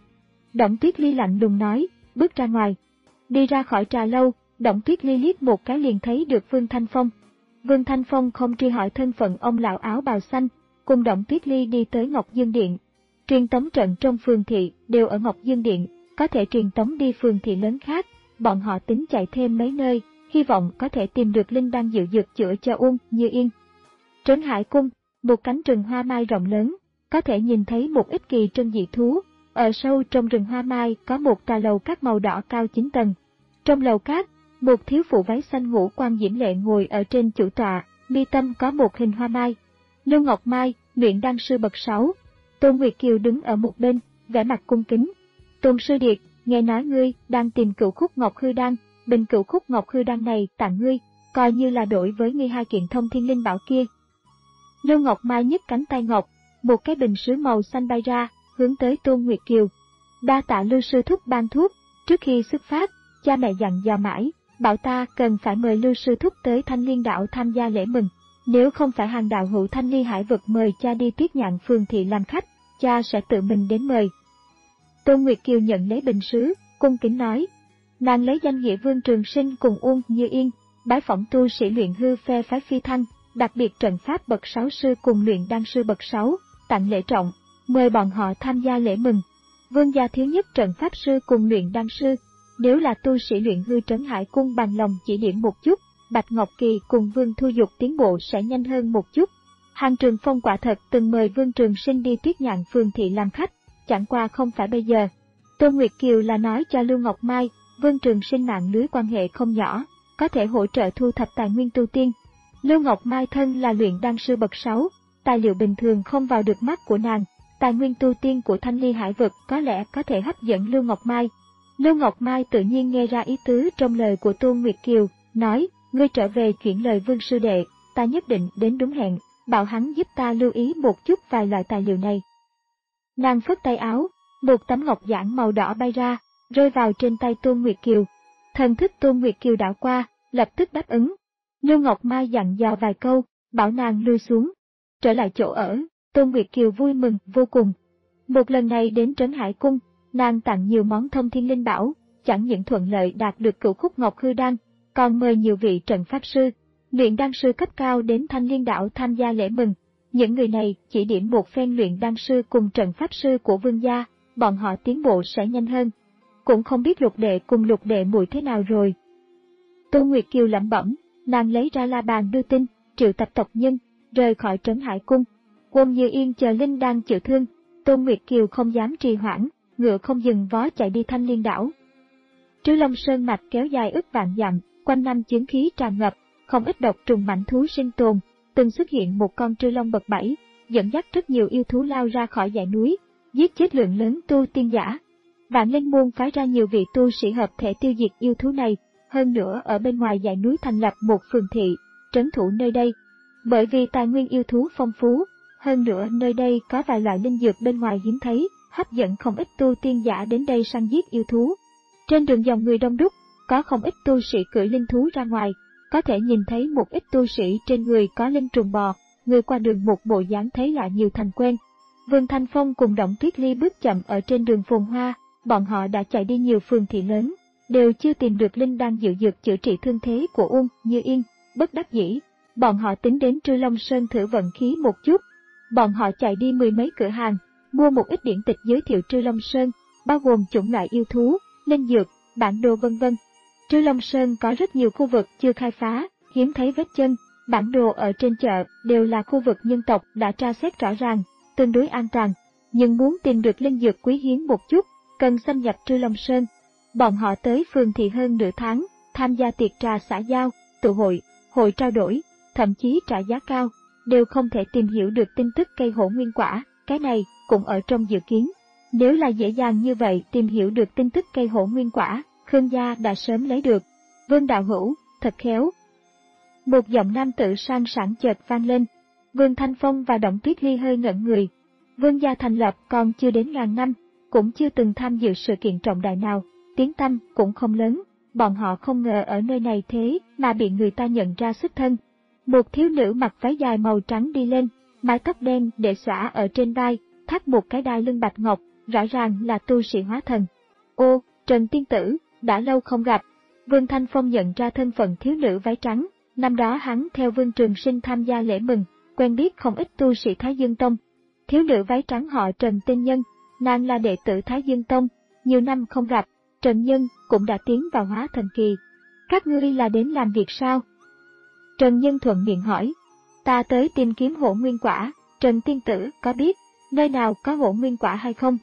Đổng Tuyết Ly lạnh lùng nói, bước ra ngoài. Đi ra khỏi trà lâu, Đổng Tuyết Ly liếc một cái liền thấy được Vương Thanh Phong. Vương Thanh Phong không truy hỏi thân phận ông lão áo bào xanh, cùng Đổng Tuyết Ly đi tới Ngọc Dương Điện. Truyền tống trận trong phường thị đều ở Ngọc Dương Điện, có thể truyền tống đi phường thị lớn khác, bọn họ tính chạy thêm mấy nơi, hy vọng có thể tìm được linh đan diệu dược chữa cho Uông Như Yên. Trấn Hải Cung, một cánh rừng hoa mai rộng lớn, có thể nhìn thấy một ít kỳ trân dị thú. Ở sâu trong rừng hoa mai có một tòa lầu cát màu đỏ cao chín tầng. Trong lầu cát, một thiếu phụ váy xanh ngũ quan diễm lệ ngồi ở trên chủ tọa, mi tâm có một hình hoa mai. Lưu Ngọc Mai, luyện đan sư bậc sáu. Tôn Nguyệt Kiều đứng ở một bên, vẻ mặt cung kính. Tôn sư điệt, nghe nói ngươi đang tìm cửu khúc ngọc hư đan, bình cửu khúc ngọc hư đan này tặng ngươi, coi như là đổi với ngươi hai kiện thông thiên linh bảo kia. Lưu Ngọc Mai nhấc cánh tay ngọc, một cái bình sứ màu xanh bay ra, hướng tới Tôn Nguyệt Kiều. Đa tạ Lưu sư thúc ban thuốc, trước khi xuất phát, cha mẹ dặn dò mãi, bảo ta cần phải mời Lưu sư thúc tới Thanh Liên Đạo tham gia lễ mừng. Nếu không phải hàng đạo hữu Thanh Ly Hải vực mời cha đi tiếp nhận phường thị làm khách, cha sẽ tự mình đến mời. Tôn Nguyệt Kiều nhận lấy bình sứ, cung kính nói. Nàng lấy danh nghĩa Vương Trường Sinh cùng Uông Như Yên, bái phỏng tu sĩ luyện hư phe phái phi thăng, đặc biệt trận pháp bậc sáu sư cùng luyện đan sư bậc sáu, tặng lễ trọng, mời bọn họ tham gia lễ mừng. Vương gia thiếu nhất trận pháp sư cùng luyện đan sư, nếu là tu sĩ luyện hư Trấn Hải Cung bằng lòng chỉ điểm một chút, Bạch Ngọc Kỳ cùng Vương Thu Dục tiến bộ sẽ nhanh hơn một chút. Hàng Trường Phong quả thật từng mời Vương Trường Sinh đi tiếp nhận phường thị làm khách, chẳng qua không phải bây giờ. Tôn Nguyệt Kiều là nói cho Lưu Ngọc Mai, Vương Trường Sinh mạng lưới quan hệ không nhỏ, có thể hỗ trợ thu thập tài nguyên tu tiên. Lưu Ngọc Mai thân là luyện đan sư bậc sáu, tài liệu bình thường không vào được mắt của nàng, tài nguyên tu tiên của Thanh Ly Hải vực có lẽ có thể hấp dẫn Lưu Ngọc Mai. Lưu Ngọc Mai tự nhiên nghe ra ý tứ trong lời của Tôn Nguyệt Kiều, nói, ngươi trở về chuyển lời Vương sư đệ, ta nhất định đến đúng hẹn, bảo hắn giúp ta lưu ý một chút vài loại tài liệu này. Nàng phất tay áo, một tấm ngọc giản màu đỏ bay ra, rơi vào trên tay Tôn Nguyệt Kiều. Thần thức Tôn Nguyệt Kiều đảo qua, lập tức đáp ứng. Lưu Ngọc Mai dặn dò vài câu, bảo nàng lui xuống. Trở lại chỗ ở, Tôn Nguyệt Kiều vui mừng vô cùng. Một lần này đến Trấn Hải Cung, nàng tặng nhiều món thông thiên linh bảo, chẳng những thuận lợi đạt được cửu khúc ngọc hư đan, còn mời nhiều vị trận pháp sư, luyện đan sư cấp cao đến Thanh Liên Đảo tham gia lễ mừng. Những người này chỉ điểm một phen luyện đan sư cùng trận pháp sư của Vương gia, bọn họ tiến bộ sẽ nhanh hơn. Cũng không biết Lục đệ cùng Lục đệ muội thế nào rồi. Tôn Nguyệt Kiều lẩm bẩm, nàng lấy ra la bàn đưa tin, triệu tập tộc nhân, rời khỏi Trấn Hải Cung. Uông Như Yên chờ Linh đang chữa thương, Tôn Nguyệt Kiều không dám trì hoãn, ngựa không dừng vó chạy đi Thanh Liên Đảo. Trư Long Sơn mạch kéo dài ức vạn dặm, quanh năm chiến khí tràn ngập, không ít độc trùng mãnh thú sinh tồn, từng xuất hiện một con Trư Long bậc bảy, dẫn dắt rất nhiều yêu thú lao ra khỏi dãy núi, giết chết lượng lớn tu tiên giả. Vạn Linh Môn phái ra nhiều vị tu sĩ hợp thể tiêu diệt yêu thú này, hơn nữa ở bên ngoài dãy núi thành lập một phường thị, trấn thủ nơi đây. Bởi vì tài nguyên yêu thú phong phú, hơn nữa nơi đây có vài loại linh dược bên ngoài hiếm thấy, hấp dẫn không ít tu tiên giả đến đây săn giết yêu thú. Trên đường dòng người đông đúc, có không ít tu sĩ cưỡi linh thú ra ngoài, có thể nhìn thấy một ít tu sĩ trên người có linh trùng bò, người qua đường một bộ dáng thấy lạ nhiều thành quen. Vương Thanh Phong cùng Đổng Tuyết Ly bước chậm ở trên đường phồn hoa, bọn họ đã chạy đi nhiều phường thị lớn, đều chưa tìm được linh đan diệu dược chữa trị thương thế của Uông Như Yên. Bất đắc dĩ, bọn họ tính đến Trư Long Sơn thử vận khí một chút. Bọn họ chạy đi mười mấy cửa hàng, mua một ít điển tịch giới thiệu Trư Long Sơn, bao gồm chủng loại yêu thú, linh dược, bản đồ vân vân. Trư Long Sơn có rất nhiều khu vực chưa khai phá, hiếm thấy vết chân, bản đồ ở trên chợ đều là khu vực nhân tộc đã tra xét rõ ràng, tương đối an toàn. Nhưng muốn tìm được linh dược quý hiếm một chút, cần xâm nhập Trư Long Sơn. Bọn họ tới phường thị hơn nửa tháng, tham gia tiệc trà xã giao, tụ hội, hội trao đổi, thậm chí trả giá cao, đều không thể tìm hiểu được tin tức cây hổ nguyên quả, cái này cũng ở trong dự kiến. Nếu là dễ dàng như vậy tìm hiểu được tin tức cây hổ nguyên quả, Khương gia đã sớm lấy được. Vương đạo hữu, thật khéo. Một giọng nam tử sang sảng chợt vang lên. Vương Thanh Phong và Động Tuyết Ly hơi ngẩn người. Vương gia thành lập còn chưa đến ngàn năm, cũng chưa từng tham dự sự kiện trọng đại nào, tiếng tăm cũng không lớn. Bọn họ không ngờ ở nơi này thế mà bị người ta nhận ra xuất thân. Một thiếu nữ mặc váy dài màu trắng đi lên, mái tóc đen để xõa ở trên vai, thắt một cái đai lưng bạch ngọc, rõ ràng là tu sĩ hóa thần. Ô, Trần tiên tử, đã lâu không gặp. Vương Thanh Phong nhận ra thân phận thiếu nữ váy trắng, năm đó hắn theo Vương Trường Sinh tham gia lễ mừng, quen biết không ít tu sĩ Thái Dương Tông. Thiếu nữ váy trắng họ Trần tên Nhân, nàng là đệ tử Thái Dương Tông, nhiều năm không gặp, Trần Nhân cũng đã tiến vào hóa thần kỳ. Các ngươi là đến làm việc sao? Trần Nhân thuận miệng hỏi. Ta tới tìm kiếm hổ nguyên quả, Trần tiên tử có biết nơi nào có hổ nguyên quả hay không?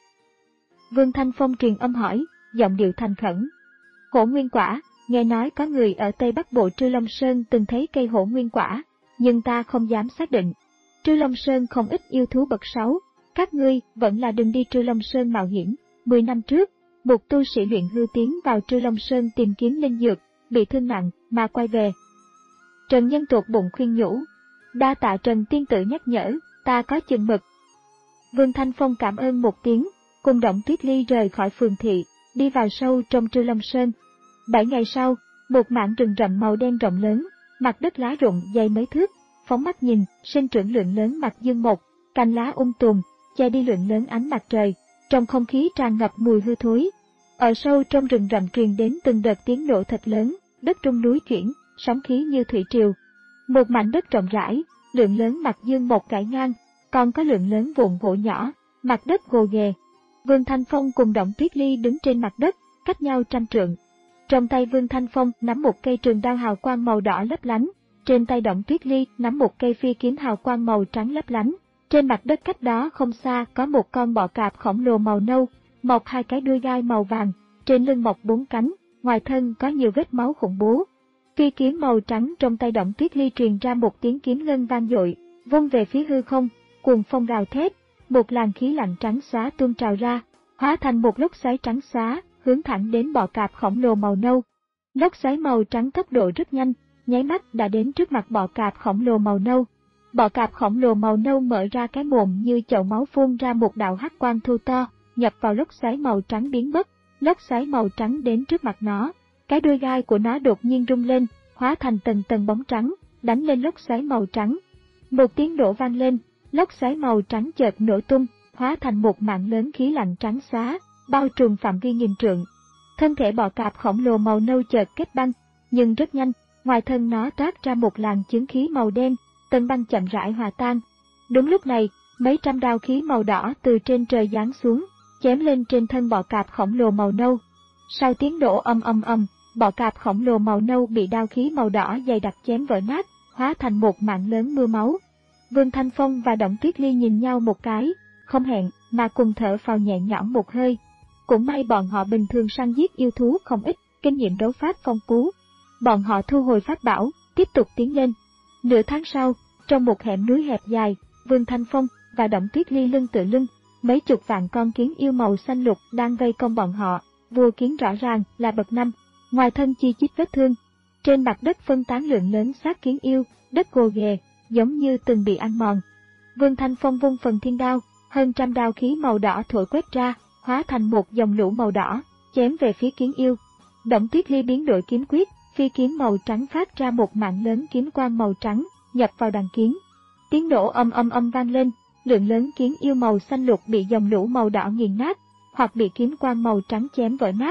Vương Thanh Phong truyền âm hỏi, giọng điệu thành khẩn. Hổ nguyên quả, nghe nói có người ở Tây Bắc Bộ Trư Long Sơn từng thấy cây hổ nguyên quả, nhưng ta không dám xác định. Trư Long Sơn không ít yêu thú bậc sáu, các ngươi vẫn là đừng đi Trư Long Sơn mạo hiểm. Mười năm trước, một tu sĩ luyện hư tiến vào Trư Long Sơn tìm kiếm linh dược, bị thương nặng mà quay về. Trần Nhân tuột bụng khuyên nhủ, đa tạ Trần tiên tử nhắc nhở, ta có chừng mực. Vương Thanh Phong cảm ơn một tiếng, cùng Động Tuyết Ly rời khỏi phường thị, đi vào sâu trong Trư Long Sơn. Bảy ngày sau, một mảng rừng rậm màu đen rộng lớn, mặt đất lá rụng dày mấy thước, phóng mắt nhìn, sinh trưởng lượng lớn mặt dương mộc, cành lá um tùm, che đi lượng lớn ánh mặt trời, trong không khí tràn ngập mùi hư thối. Ở sâu trong rừng rậm truyền đến từng đợt tiếng nổ thật lớn, đất rung núi chuyển, sóng khí như thủy triều. Một mảnh đất rộng rãi, lượng lớn mặt dương mộc cải ngang, còn có lượng lớn vụn gỗ nhỏ, mặt đất gồ ghề. Vương Thanh Phong cùng Động Tuyết Ly đứng trên mặt đất, cách nhau trăm trượng. Trong tay Vương Thanh Phong nắm một cây trường đao hào quang màu đỏ lấp lánh, trên tay Động Tuyết Ly nắm một cây phi kiếm hào quang màu trắng lấp lánh. Trên mặt đất cách đó không xa có một con bọ cạp khổng lồ màu nâu, mọc hai cái đuôi gai màu vàng, trên lưng mọc bốn cánh, ngoài thân có nhiều vết máu khủng bố. Phi kiếm màu trắng trong tay Động Tuyết Ly truyền ra một tiếng kiếm ngân vang dội, vung về phía hư không, cuồng phong gào thét, một làn khí lạnh trắng xóa tuôn trào ra, hóa thành một lốc xoáy trắng xóa, hướng thẳng đến bọ cạp khổng lồ màu nâu. Lốc xoáy màu trắng tốc độ rất nhanh, nháy mắt đã đến trước mặt bọ cạp khổng lồ màu nâu. Bọ cạp khổng lồ màu nâu mở ra cái mồm như chậu máu phun ra một đạo hắc quang thu to, nhập vào lốc xoáy màu trắng biến mất. Lốc xoáy màu trắng đến trước mặt nó, cái đuôi gai của nó đột nhiên rung lên, hóa thành tầng tầng bóng trắng, đánh lên lốc xoáy màu trắng. Một tiếng nổ vang lên, lốc xoáy màu trắng chợt nổ tung, hóa thành một mạng lớn khí lạnh trắng xóa, bao trùm phạm vi nghìn trượng. Thân thể bọ cạp khổng lồ màu nâu chợt kết băng, nhưng rất nhanh, ngoài thân nó toát ra một làn chướng khí màu đen, tầng băng chậm rãi hòa tan. Đúng lúc này, mấy trăm đao khí màu đỏ từ trên trời giáng xuống, chém lên trên thân bọ cạp khổng lồ màu nâu. Sau tiếng nổ âm âm âm, bọ cạp khổng lồ màu nâu bị đao khí màu đỏ dày đặc chém vỡ nát, hóa thành một mạng lớn mưa máu. Vương Thanh Phong và Động Tuyết Ly nhìn nhau một cái, không hẹn mà cùng thở phào nhẹ nhõm một hơi. Cũng may bọn họ bình thường săn giết yêu thú không ít, kinh nghiệm đấu pháp phong phú. Bọn họ thu hồi pháp bảo, tiếp tục tiến lên. Nửa tháng sau, trong một hẻm núi hẹp dài, Vương Thanh Phong và Động Tuyết Ly lưng tựa lưng, mấy chục vạn con kiến yêu màu xanh lục đang vây công bọn họ. Vua kiến rõ ràng là bậc năm, ngoài thân chi chít vết thương. Trên mặt đất phân tán lượng lớn xác kiến yêu, đất gồ ghề, giống như từng bị ăn mòn. Vương Thanh Phong vung phần thiên đao, hơn trăm đao khí màu đỏ thổi quét ra, hóa thành một dòng lũ màu đỏ, chém về phía kiến yêu. Động Tuyết Ly biến đổi kiếm quyết, phi kiếm màu trắng phát ra một mạng lớn kiếm quang màu trắng, nhập vào đàn kiến. Tiếng nổ âm âm âm vang lên, lượng lớn kiến yêu màu xanh lục bị dòng lũ màu đỏ nghiền nát, hoặc bị kiếm quang màu trắng chém vỡ nát.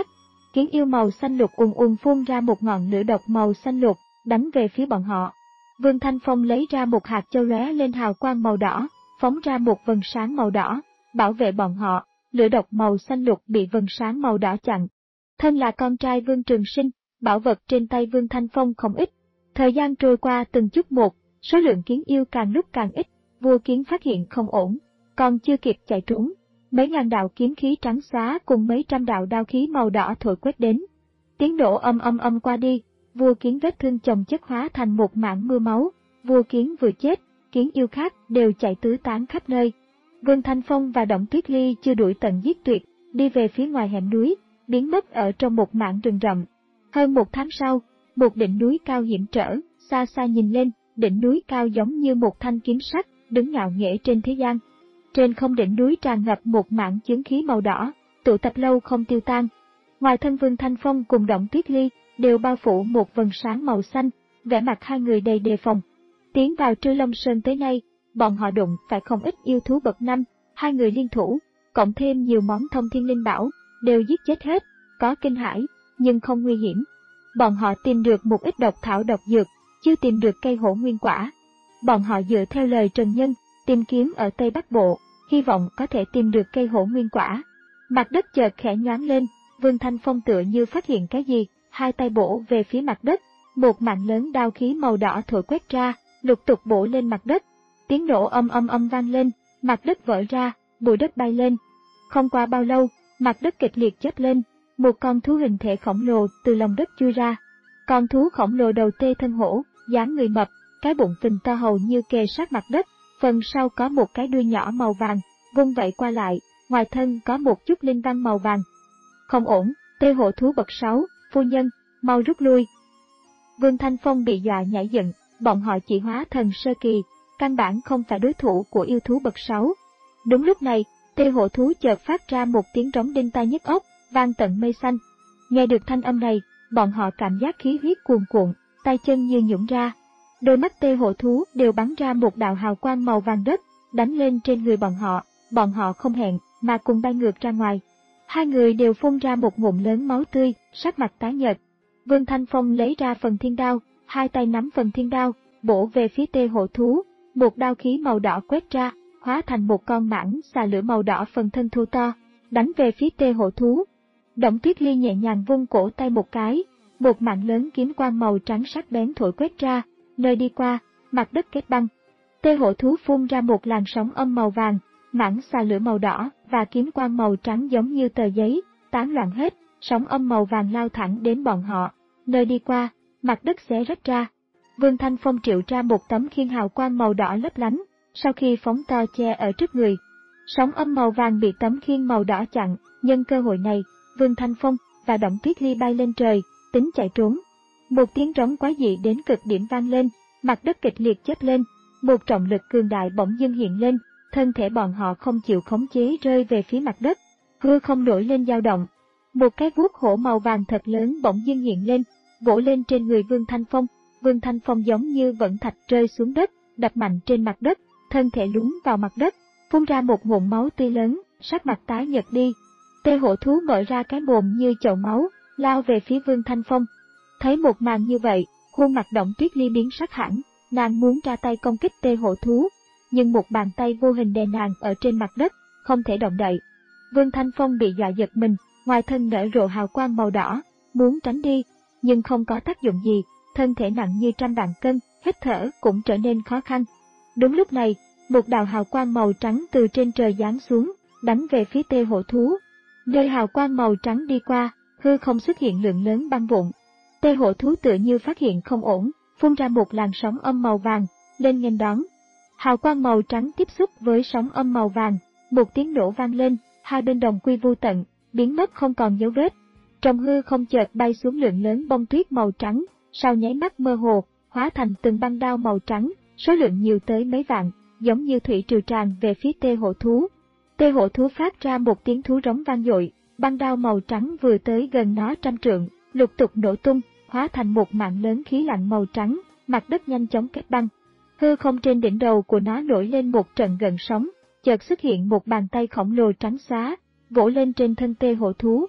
Kiến yêu màu xanh lục ùn ùn phun ra một ngọn lửa độc màu xanh lục, đánh về phía bọn họ. Vương Thanh Phong lấy ra một hạt châu lóe lên hào quang màu đỏ, phóng ra một vầng sáng màu đỏ, bảo vệ bọn họ. Lửa độc màu xanh lục bị vầng sáng màu đỏ chặn. Thân là con trai Vương Trường Sinh, bảo vật trên tay Vương Thanh Phong không ít. Thời gian trôi qua từng chút một, số lượng kiến yêu càng lúc càng ít, vua kiến phát hiện không ổn, còn chưa kịp chạy trốn. Mấy ngàn đạo kiếm khí trắng xóa cùng mấy trăm đạo đao khí màu đỏ thổi quét đến. Tiếng nổ âm âm âm qua đi, vua kiến vết thương chồng chất hóa thành một mảng mưa máu, vua kiến vừa chết, kiến yêu khác đều chạy tứ tán khắp nơi. Vương Thanh Phong và Động Tuyết Ly chưa đuổi tận giết tuyệt, đi về phía ngoài hẻm núi, biến mất ở trong một mảng rừng rậm. Hơn một tháng sau, một đỉnh núi cao hiểm trở, xa xa nhìn lên, đỉnh núi cao giống như một thanh kiếm sắt, đứng ngạo nghễ trên thế gian. Trên không đỉnh núi tràn ngập một mảng chướng khí màu đỏ, tụ tập lâu không tiêu tan. Ngoài thân Vương Thanh Phong cùng Động Tuyết Ly, đều bao phủ một vầng sáng màu xanh, vẻ mặt hai người đầy đề phòng. Tiến vào Trư Long Sơn tới nay, bọn họ đụng phải không ít yêu thú bậc năm, hai người liên thủ, cộng thêm nhiều món thông thiên linh bảo, đều giết chết hết, có kinh hãi, nhưng không nguy hiểm. Bọn họ tìm được một ít độc thảo độc dược, chưa tìm được cây hổ nguyên quả. Bọn họ dựa theo lời Trần Nhân, tìm kiếm ở Tây Bắc Bộ, hy vọng có thể tìm được cây hổ nguyên quả. Mặt đất chợt khẽ nhoáng lên, Vương Thanh Phong tựa như phát hiện cái gì, hai tay bổ về phía mặt đất, một mạng lớn đao khí màu đỏ thổi quét ra, lục tục bổ lên mặt đất. Tiếng nổ âm âm âm vang lên, mặt đất vỡ ra, bụi đất bay lên. Không qua bao lâu, mặt đất kịch liệt chớp lên, một con thú hình thể khổng lồ từ lòng đất chui ra. Con thú khổng lồ đầu tê thân hổ, dáng người mập, cái bụng phình to hầu như kề sát mặt đất, phần sau có một cái đuôi nhỏ màu vàng, vung vẩy qua lại, ngoài thân có một chút linh văn màu vàng. Không ổn, tê hổ thú bậc sáu, phu nhân, mau rút lui. Vương Thanh Phong bị dọa nhảy dựng, bọn họ chỉ hóa thần sơ kỳ, căn bản không phải đối thủ của yêu thú bậc sáu. Đúng lúc này, tê hổ thú chợt phát ra một tiếng trống đinh tai nhức óc, vang tận mây xanh. Nghe được thanh âm này, bọn họ cảm giác khí huyết cuồn cuộn, tay chân như nhũn ra. Đôi mắt tê hổ thú đều bắn ra một đạo hào quang màu vàng đất, đánh lên trên người bọn họ, bọn họ không hẹn mà cùng bay ngược ra ngoài. Hai người đều phun ra một ngụm lớn máu tươi, sắc mặt tái nhợt. Vương Thanh Phong lấy ra phần thiên đao, hai tay nắm phần thiên đao, bổ về phía tê hổ thú, một đao khí màu đỏ quét ra, hóa thành một con mãng xà lửa màu đỏ phần thân thô to, đánh về phía tê hổ thú. Động Tuyết Ly nhẹ nhàng vung cổ tay một cái, một mạng lớn kiếm quang màu trắng sắc bén thổi quét ra, nơi đi qua, mặt đất kết băng. Tê hổ thú phun ra một làn sóng âm màu vàng, mãng xà lửa màu đỏ và kiếm quang màu trắng giống như tờ giấy, tán loạn hết, sóng âm màu vàng lao thẳng đến bọn họ, nơi đi qua, mặt đất xé rách ra. Vương Thanh Phong triệu ra một tấm khiên hào quang màu đỏ lấp lánh, sau khi phóng to che ở trước người. Sóng âm màu vàng bị tấm khiên màu đỏ chặn, nhân cơ hội này, Vương Thanh Phong và Động Tuyết Ly bay lên trời, tính chạy trốn. Một tiếng trống quái dị đến cực điểm vang lên, mặt đất kịch liệt chớp lên, một trọng lực cường đại bỗng dưng hiện lên, thân thể bọn họ không chịu khống chế rơi về phía mặt đất, hư không nổi lên dao động. Một cái vuốt hổ màu vàng thật lớn bỗng dưng hiện lên, vỗ lên trên người Vương Thanh Phong. Vương Thanh Phong giống như vẫn thạch rơi xuống đất, đập mạnh trên mặt đất, thân thể lún vào mặt đất, phun ra một ngụm máu tươi lớn, sắc mặt tái nhợt đi. Tê hổ thú mở ra cái mồm như chậu máu, lao về phía Vương Thanh Phong. Thấy một màn như vậy, khuôn mặt Động Tuyết Ly biến sắc hẳn, nàng muốn ra tay công kích tê hổ thú, nhưng một bàn tay vô hình đè nàng ở trên mặt đất, không thể động đậy. Vương Thanh Phong bị dọa giật mình, ngoài thân nở rộ hào quang màu đỏ, muốn tránh đi, nhưng không có tác dụng gì, thân thể nặng như trăm vạn cân, hít thở cũng trở nên khó khăn. Đúng lúc này, một đạo hào quang màu trắng từ trên trời giáng xuống, đánh về phía tê hổ thú. Nơi hào quang màu trắng đi qua, hư không xuất hiện lượng lớn băng vụn. Tê hổ thú tựa như phát hiện không ổn, phun ra một làn sóng âm màu vàng, lên nghênh đón. Hào quang màu trắng tiếp xúc với sóng âm màu vàng, một tiếng nổ vang lên, hai bên đồng quy vô tận, biến mất không còn dấu vết. Trong hư không chợt bay xuống lượng lớn bông tuyết màu trắng, sau nháy mắt mơ hồ, hóa thành từng băng đao màu trắng, số lượng nhiều tới mấy vạn, giống như thủy triều tràn về phía tê hổ thú. Tê hổ thú phát ra một tiếng thú rống vang dội, băng đao màu trắng vừa tới gần nó trăm trượng, lục tục nổ tung, hóa thành một mạng lớn khí lạnh màu trắng, mặt đất nhanh chóng kết băng. Hư không trên đỉnh đầu của nó nổi lên một trận gợn sóng, chợt xuất hiện một bàn tay khổng lồ trắng xóa, vỗ lên trên thân tê hổ thú.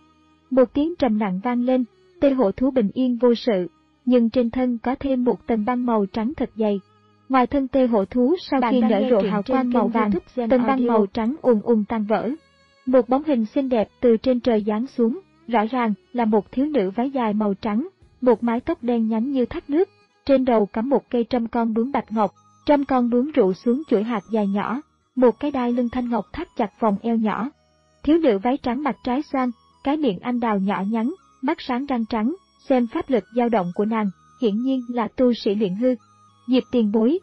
Một tiếng trầm nặng vang lên, tê hổ thú bình yên vô sự, nhưng trên thân có thêm một tầng băng màu trắng thật dày. Ngoài thân tê hổ thú sau khi nở rộ hào quang màu vàng, tầng băng màu trắng ùn ùn tan vỡ. Một bóng hình xinh đẹp từ trên trời giáng xuống, rõ ràng là một thiếu nữ váy dài màu trắng, một mái tóc đen nhánh như thác nước, trên đầu cắm một cây trâm con bướm bạch ngọc, trâm con bướm rụ xuống chuỗi hạt dài nhỏ, một cái đai lưng thanh ngọc thắt chặt vòng eo nhỏ. Thiếu nữ váy trắng mặt trái xoan, cái miệng anh đào nhỏ nhắn, mắt sáng răng trắng, xem pháp lực dao động của nàng, hiển nhiên là tu sĩ luyện hư. Diệp tiền bối.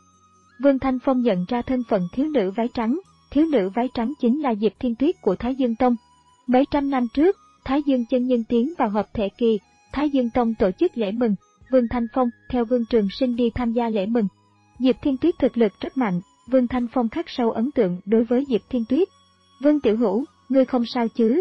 Vương Thanh Phong nhận ra thân phận thiếu nữ váy trắng, thiếu nữ váy trắng chính là Diệp Thiên Tuyết của Thái Dương Tông. Mấy trăm năm trước, Thái Dương chân nhân tiến vào hợp thể kỳ, Thái Dương Tông tổ chức lễ mừng, Vương Thanh Phong theo Vương Trường Sinh đi tham gia lễ mừng. Diệp Thiên Tuyết thực lực rất mạnh, Vương Thanh Phong khắc sâu ấn tượng đối với Diệp Thiên Tuyết. Vương Tiểu Hữu, ngươi không sao chứ?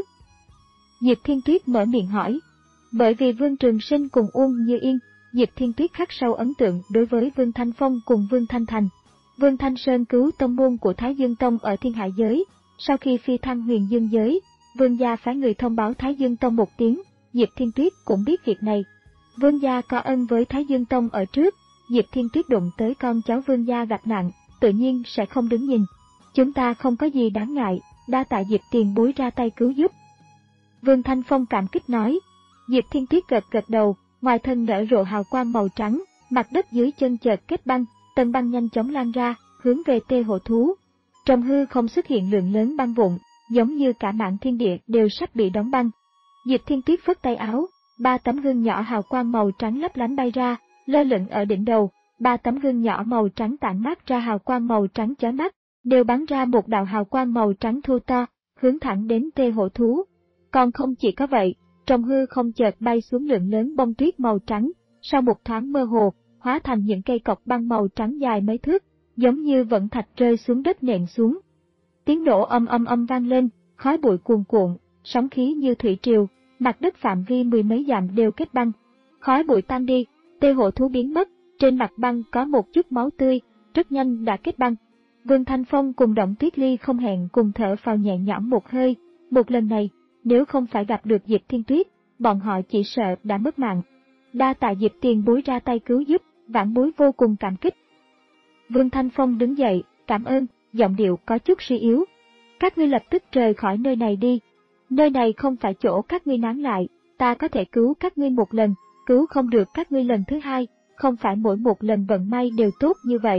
Diệp Thiên Tuyết mở miệng hỏi. Bởi vì Vương Trường Sinh cùng Uông Như Yên, Diệp Thiên Tuyết khắc sâu ấn tượng đối với Vương Thanh Phong cùng Vương Thanh Thành. Vương Thanh Sơn cứu tông môn của Thái Dương Tông ở Thiên Hải Giới, sau khi phi thăng Huyền Dương Giới, Vương gia phái người thông báo Thái Dương Tông một tiếng, Diệp Thiên Tuyết cũng biết việc này. Vương gia có ân với Thái Dương Tông ở trước, Diệp Thiên Tuyết đụng tới con cháu Vương gia gặp nạn, tự nhiên sẽ không đứng nhìn. Chúng ta không có gì đáng ngại, đa tạ Diệp tiền bối ra tay cứu giúp. Vương Thanh Phong cảm kích nói. Diệp Thiên Tuyết gật gật đầu, ngoài thân nở rộ hào quang màu trắng, mặt đất dưới chân chợt kết băng, tầng băng nhanh chóng lan ra, hướng về tê hổ thú. Trong hư không xuất hiện lượng lớn băng vụn, giống như cả mảng thiên địa đều sắp bị đóng băng. Diệp Thiên Tuyết phất tay áo, ba tấm gương nhỏ hào quang màu trắng lấp lánh bay ra, lơ lửng ở đỉnh đầu, ba tấm gương nhỏ màu trắng tản mát ra hào quang màu trắng chói mắt, đều bắn ra một đạo hào quang màu trắng thô to, hướng thẳng đến tê hổ thú. Còn không chỉ có vậy, trong hư không chợt bay xuống lượng lớn bông tuyết màu trắng, sau một thoáng mơ hồ, hóa thành những cây cọc băng màu trắng dài mấy thước, giống như vẫn thạch rơi xuống đất nện xuống. Tiếng nổ âm âm âm vang lên, khói bụi cuồn cuộn, sóng khí như thủy triều, mặt đất phạm vi mười mấy dặm đều kết băng. Khói bụi tan đi, tê hổ thú biến mất, trên mặt băng có một chút máu tươi, rất nhanh đã kết băng. Vương Thanh Phong cùng Động Tuyết Ly không hẹn cùng thở phào nhẹ nhõm một hơi, một lần này, nếu không phải gặp được Diệp Thiên Tuyết, bọn họ chỉ sợ đã mất mạng. Đa tạ Diệp tiền bối ra tay cứu giúp, vãn bối vô cùng cảm kích. Vương Thanh Phong đứng dậy, cảm ơn, giọng điệu có chút suy yếu. Các ngươi lập tức rời khỏi nơi này đi. Nơi này không phải chỗ các ngươi nán lại, ta có thể cứu các ngươi một lần, cứu không được các ngươi lần thứ hai, không phải mỗi một lần vận may đều tốt như vậy.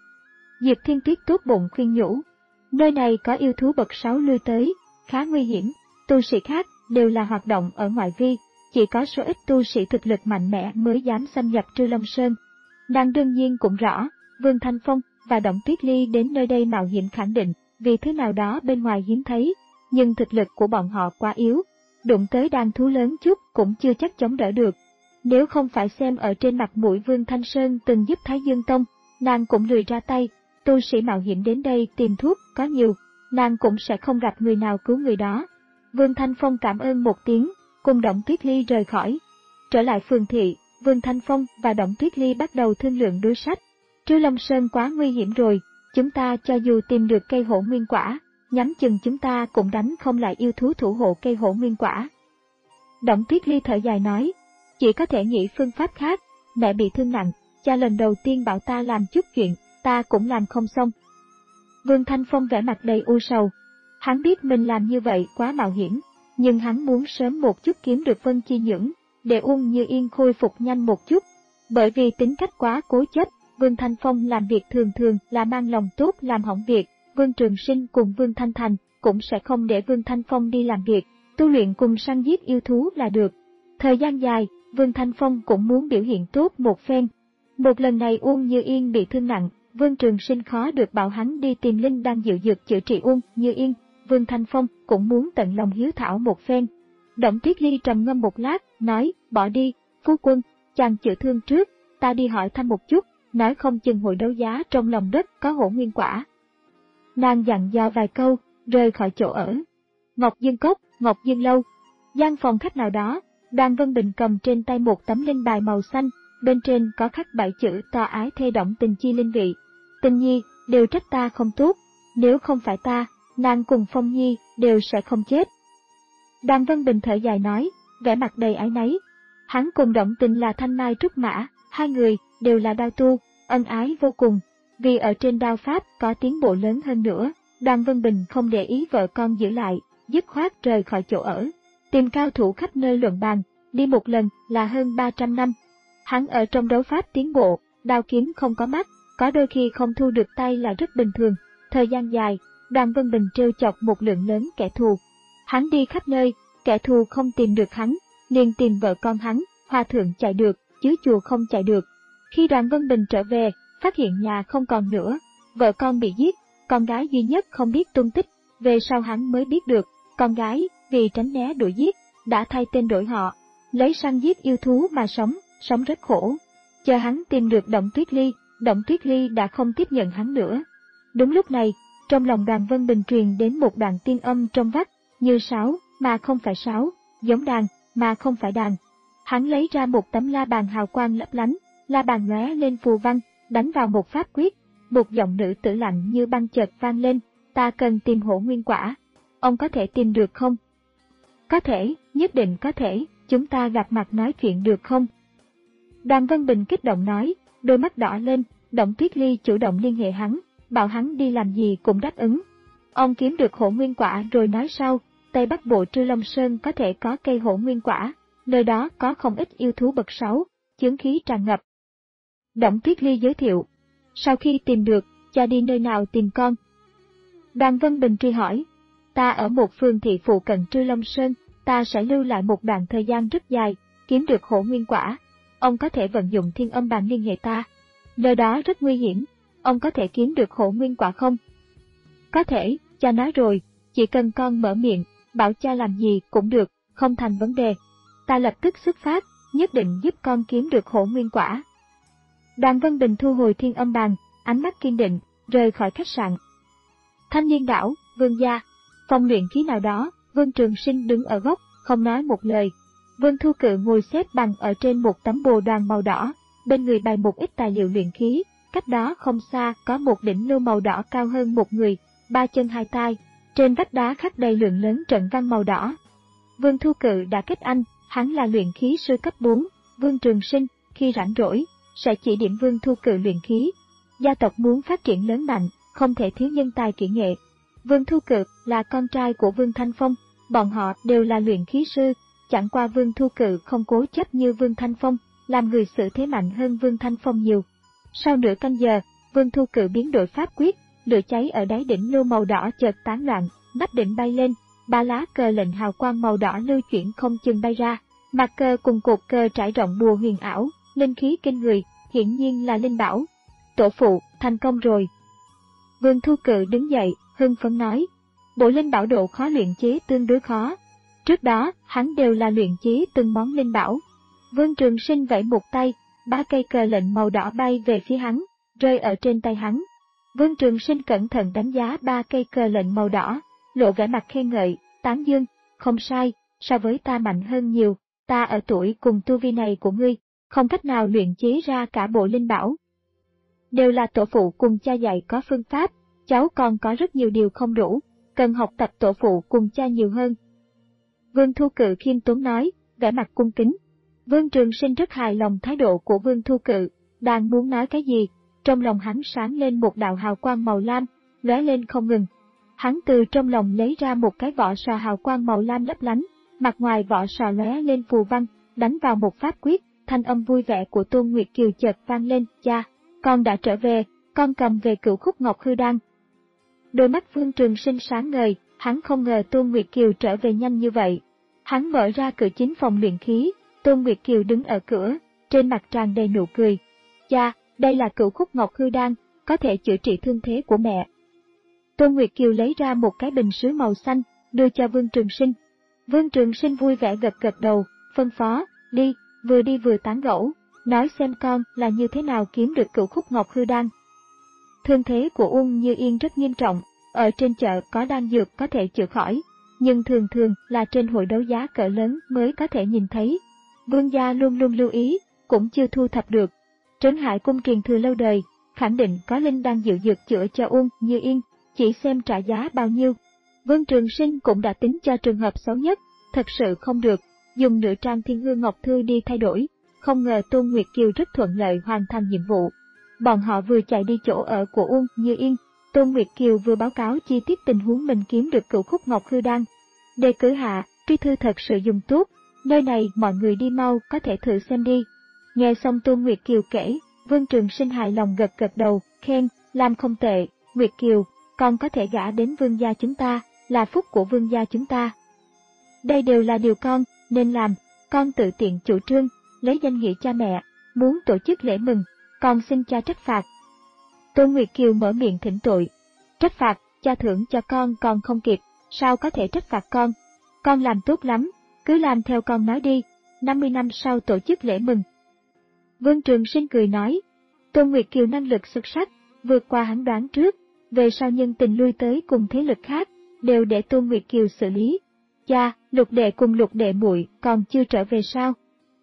Diệp Thiên Tuyết tốt bụng khuyên nhủ. Nơi này có yêu thú bậc sáu lui tới, khá nguy hiểm, tu sĩ khác đều là hoạt động ở ngoại vi, chỉ có số ít tu sĩ thực lực mạnh mẽ mới dám xâm nhập Trư Long Sơn. Nàng đương nhiên cũng rõ, Vương Thanh Phong và Động Tuyết Ly đến nơi đây mạo hiểm khẳng định vì thứ nào đó bên ngoài hiếm thấy, nhưng thực lực của bọn họ quá yếu, đụng tới đàn thú lớn chút cũng chưa chắc chống đỡ được. Nếu không phải xem ở trên mặt mũi Vương Thanh Sơn từng giúp Thái Dương Tông, nàng cũng lười ra tay, tu sĩ mạo hiểm đến đây tìm thuốc có nhiều, nàng cũng sẽ không gặp người nào cứu người đó. Vương Thanh Phong cảm ơn một tiếng, cùng Động Tuyết Ly rời khỏi. Trở lại phường thị, Vương Thanh Phong và Động Tuyết Ly bắt đầu thương lượng đối sách. Trư Long Sơn quá nguy hiểm rồi, chúng ta cho dù tìm được cây hổ nguyên quả, nhắm chừng chúng ta cũng đánh không lại yêu thú thủ hộ cây hổ nguyên quả. Động Tuyết Ly thở dài nói, chỉ có thể nghĩ phương pháp khác, mẹ bị thương nặng, cha lần đầu tiên bảo ta làm chút chuyện, ta cũng làm không xong. Vương Thanh Phong vẻ mặt đầy u sầu. Hắn biết mình làm như vậy quá mạo hiểm, nhưng hắn muốn sớm một chút kiếm được Vân Chi Nhưỡng, để Uông Như Yên khôi phục nhanh một chút. Bởi vì tính cách quá cố chấp, Vương Thanh Phong làm việc thường thường là mang lòng tốt làm hỏng việc, Vương Trường Sinh cùng Vương Thanh Thành cũng sẽ không để Vương Thanh Phong đi làm việc, tu luyện cùng săn giết yêu thú là được. Thời gian dài, Vương Thanh Phong cũng muốn biểu hiện tốt một phen. Một lần này Uông Như Yên bị thương nặng, Vương Trường Sinh khó được bảo hắn đi tìm linh đan diệu dược chữa trị Uông Như Yên, Vương Thanh Phong cũng muốn tận lòng hiếu thảo một phen. Động Tuyết Ly trầm ngâm một lát, nói, bỏ đi, phu quân, chàng chữa thương trước, ta đi hỏi thăm một chút, nói không chừng hội đấu giá trong lòng đất có hổ nguyên quả. Nàng dặn dò vài câu, rời khỏi chỗ ở. Ngọc Dương Cốc, Ngọc Dương Lâu, gian phòng khách nào đó, Đoàn Vân Bình cầm trên tay một tấm linh bài màu xanh, bên trên có khắc bảy chữ to ái thê động tình chi linh vị. Tình nhi, đều trách ta không tốt, nếu không phải ta, nàng cùng Phong Nhi đều sẽ không chết. Đoàn Vân Bình thở dài nói, vẻ mặt đầy áy náy. Hắn cùng Động Tình là thanh mai trúc mã, hai người đều là đao tu, ân ái vô cùng. Vì ở trên đao pháp có tiến bộ lớn hơn nữa, Đoàn Vân Bình không để ý vợ con giữ lại, dứt khoát rời khỏi chỗ ở, tìm cao thủ khắp nơi luận bàn, đi một lần là hơn ba trăm năm. Hắn ở trong đấu pháp tiến bộ, đao kiếm không có mắt, có đôi khi không thu được tay là rất bình thường. Thời gian dài, Đoàn Vân Bình trêu chọc một lượng lớn kẻ thù. Hắn đi khắp nơi, kẻ thù không tìm được hắn, liền tìm vợ con hắn, hòa thượng chạy được, chứ chùa không chạy được. Khi Đoàn Vân Bình trở về, phát hiện nhà không còn nữa, vợ con bị giết, con gái duy nhất không biết tung tích, về sau hắn mới biết được, con gái, vì tránh né đuổi giết, đã thay tên đổi họ, lấy săn giết yêu thú mà sống, sống rất khổ. Chờ hắn tìm được Động Tuyết Ly, Động Tuyết Ly đã không tiếp nhận hắn nữa. Đúng lúc này, trong lòng Đoàn Vân Bình truyền đến một đoạn tiên âm trong vắt, như sáo, mà không phải sáo, giống đàn, mà không phải đàn. Hắn lấy ra một tấm la bàn hào quang lấp lánh, la bàn lóe lên phù văn, đánh vào một pháp quyết, một giọng nữ tử lạnh như băng chợt vang lên, ta cần tìm hổ nguyên quả. Ông có thể tìm được không? Có thể, nhất định có thể, chúng ta gặp mặt nói chuyện được không? Đoàn Vân Bình kích động nói, đôi mắt đỏ lên, Động Tuyết Ly chủ động liên hệ hắn, bảo hắn đi làm gì cũng đáp ứng. Ông kiếm được hổ nguyên quả rồi nói sau, Tây Bắc Bộ Trư Long Sơn có thể có cây hổ nguyên quả, nơi đó có không ít yêu thú bậc sáu, chướng khí tràn ngập. Động Tuyết Ly giới thiệu, sau khi tìm được, cha đi nơi nào tìm con? Đoàn Vân Bình truy hỏi, ta ở một phường thị phụ cận Trư Long Sơn, ta sẽ lưu lại một đoạn thời gian rất dài, kiếm được hổ nguyên quả. Ông có thể vận dụng thiên âm bàn liên hệ ta. Nơi đó rất nguy hiểm, ông có thể kiếm được hổ nguyên quả không? Có thể, cha nói rồi, chỉ cần con mở miệng, bảo cha làm gì cũng được, không thành vấn đề. Ta lập tức xuất phát, nhất định giúp con kiếm được hổ nguyên quả. Đoàn Vân Bình thu hồi thiên âm bàn, ánh mắt kiên định, rời khỏi khách sạn. Thanh Niên đảo, Vương gia, phòng luyện khí nào đó, Vương Trường Sinh đứng ở góc, không nói một lời. Vương Thu Cự ngồi xếp bằng ở trên một tấm bồ đoàn màu đỏ, bên người bày một ít tài liệu luyện khí, cách đó không xa có một đỉnh lưu màu đỏ cao hơn một người, ba chân hai tay, trên vách đá khắc đầy lượng lớn trận văn màu đỏ. Vương Thu Cự đã kết anh, hắn là luyện khí sư cấp bốn, Vương Trường Sinh, khi rảnh rỗi, sẽ chỉ điểm Vương Thu Cự luyện khí. Gia tộc muốn phát triển lớn mạnh, không thể thiếu nhân tài kỹ nghệ. Vương Thu Cự là con trai của Vương Thanh Phong, bọn họ đều là luyện khí sư, chẳng qua Vương Thu Cự không cố chấp như Vương Thanh Phong, làm người xử thế mạnh hơn Vương Thanh Phong nhiều. Sau nửa canh giờ, Vương Thu Cự biến đổi pháp quyết, lửa cháy ở đáy đỉnh lưu màu đỏ chợt tán loạn, nắp đỉnh bay lên, ba lá cờ lệnh hào quang màu đỏ lưu chuyển không chừng bay ra, mặt cờ cùng cột cờ trải rộng bùa huyền ảo, linh khí kinh người, hiển nhiên là linh bảo. Tổ phụ, thành công rồi. Vương Thu Cự đứng dậy, hưng phấn nói, bộ linh bảo độ khó luyện chế tương đối khó. Trước đó, hắn đều là luyện chế từng món linh bảo. Vương Trường Sinh vẫy một tay, ba cây cờ lệnh màu đỏ bay về phía hắn, rơi ở trên tay hắn. Vương Trường Sinh cẩn thận đánh giá ba cây cờ lệnh màu đỏ, lộ vẻ mặt khen ngợi, tán dương, không sai, so với ta mạnh hơn nhiều, ta ở tuổi cùng tu vi này của ngươi, không cách nào luyện chế ra cả bộ linh bảo. Đều là tổ phụ cùng cha dạy có phương pháp, cháu còn có rất nhiều điều không đủ, cần học tập tổ phụ cùng cha nhiều hơn. Vương Thu Cự khiêm tốn nói, vẻ mặt cung kính. Vương Trường Sinh rất hài lòng thái độ của Vương Thu Cự, đang muốn nói cái gì, trong lòng hắn sáng lên một đạo hào quang màu lam, lóe lên không ngừng. Hắn từ trong lòng lấy ra một cái vỏ sò hào quang màu lam lấp lánh, mặt ngoài vỏ sò lóe lên phù văn, đánh vào một pháp quyết, thanh âm vui vẻ của Tôn Nguyệt Kiều chợt vang lên, cha, con đã trở về, con cầm về Cửu Khúc Ngọc Hư Đan. Đôi mắt Vương Trường Sinh sáng ngời, hắn không ngờ Tôn Nguyệt Kiều trở về nhanh như vậy. Hắn mở ra cửa chính phòng luyện khí, Tôn Nguyệt Kiều đứng ở cửa, trên mặt tràn đầy nụ cười. Cha, đây là Cửu Khúc Ngọc Hư Đan, có thể chữa trị thương thế của mẹ. Tôn Nguyệt Kiều lấy ra một cái bình sứ màu xanh, đưa cho Vương Trường Sinh. Vương Trường Sinh vui vẻ gật gật đầu, phân phó, đi, vừa đi vừa tán gẫu, nói xem con là như thế nào kiếm được Cửu Khúc Ngọc Hư Đan. Thương thế của Uông Như Yên rất nghiêm trọng, ở trên chợ có đan dược có thể chữa khỏi, nhưng thường thường là trên hội đấu giá cỡ lớn mới có thể nhìn thấy. Vương gia luôn luôn lưu ý, cũng chưa thu thập được. Trấn Hải Cung truyền thừa lâu đời, khẳng định có linh đan diệu dược chữa cho Uông Như Yên, chỉ xem trả giá bao nhiêu. Vương Trường Sinh cũng đã tính cho trường hợp xấu nhất, thật sự không được, dùng nửa trang Thiên Hương Ngọc Thư đi thay đổi, không ngờ Tôn Nguyệt Kiều rất thuận lợi hoàn thành nhiệm vụ. Bọn họ vừa chạy đi chỗ ở của Uông Như Yên, Tôn Nguyệt Kiều vừa báo cáo chi tiết tình huống mình kiếm được cửu khúc ngọc hư đan. Đề cử hạ, truy thư thật sự dùng tốt, nơi này mọi người đi mau có thể thử xem đi. Nghe xong Tôn Nguyệt Kiều kể, Vương Trường Sinh hài lòng gật gật đầu, khen, làm không tệ, Nguyệt Kiều, con có thể gả đến vương gia chúng ta, là phúc của vương gia chúng ta. Đây đều là điều con nên làm, con tự tiện chủ trương, lấy danh nghĩa cha mẹ, muốn tổ chức lễ mừng, con xin cha trách phạt. Tôn Nguyệt Kiều mở miệng thỉnh tội, trách phạt, cha thưởng cho con còn không kịp, sao có thể trách phạt con, con làm tốt lắm, cứ làm theo con nói đi, năm mươi năm sau tổ chức lễ mừng. Vương Trường Sinh cười nói, Tôn Nguyệt Kiều năng lực xuất sắc, vượt qua hắn đoán trước, về sau nhân tình lui tới cùng thế lực khác, đều để Tôn Nguyệt Kiều xử lý. Cha, Lục đệ cùng Lục đệ muội còn chưa trở về sao?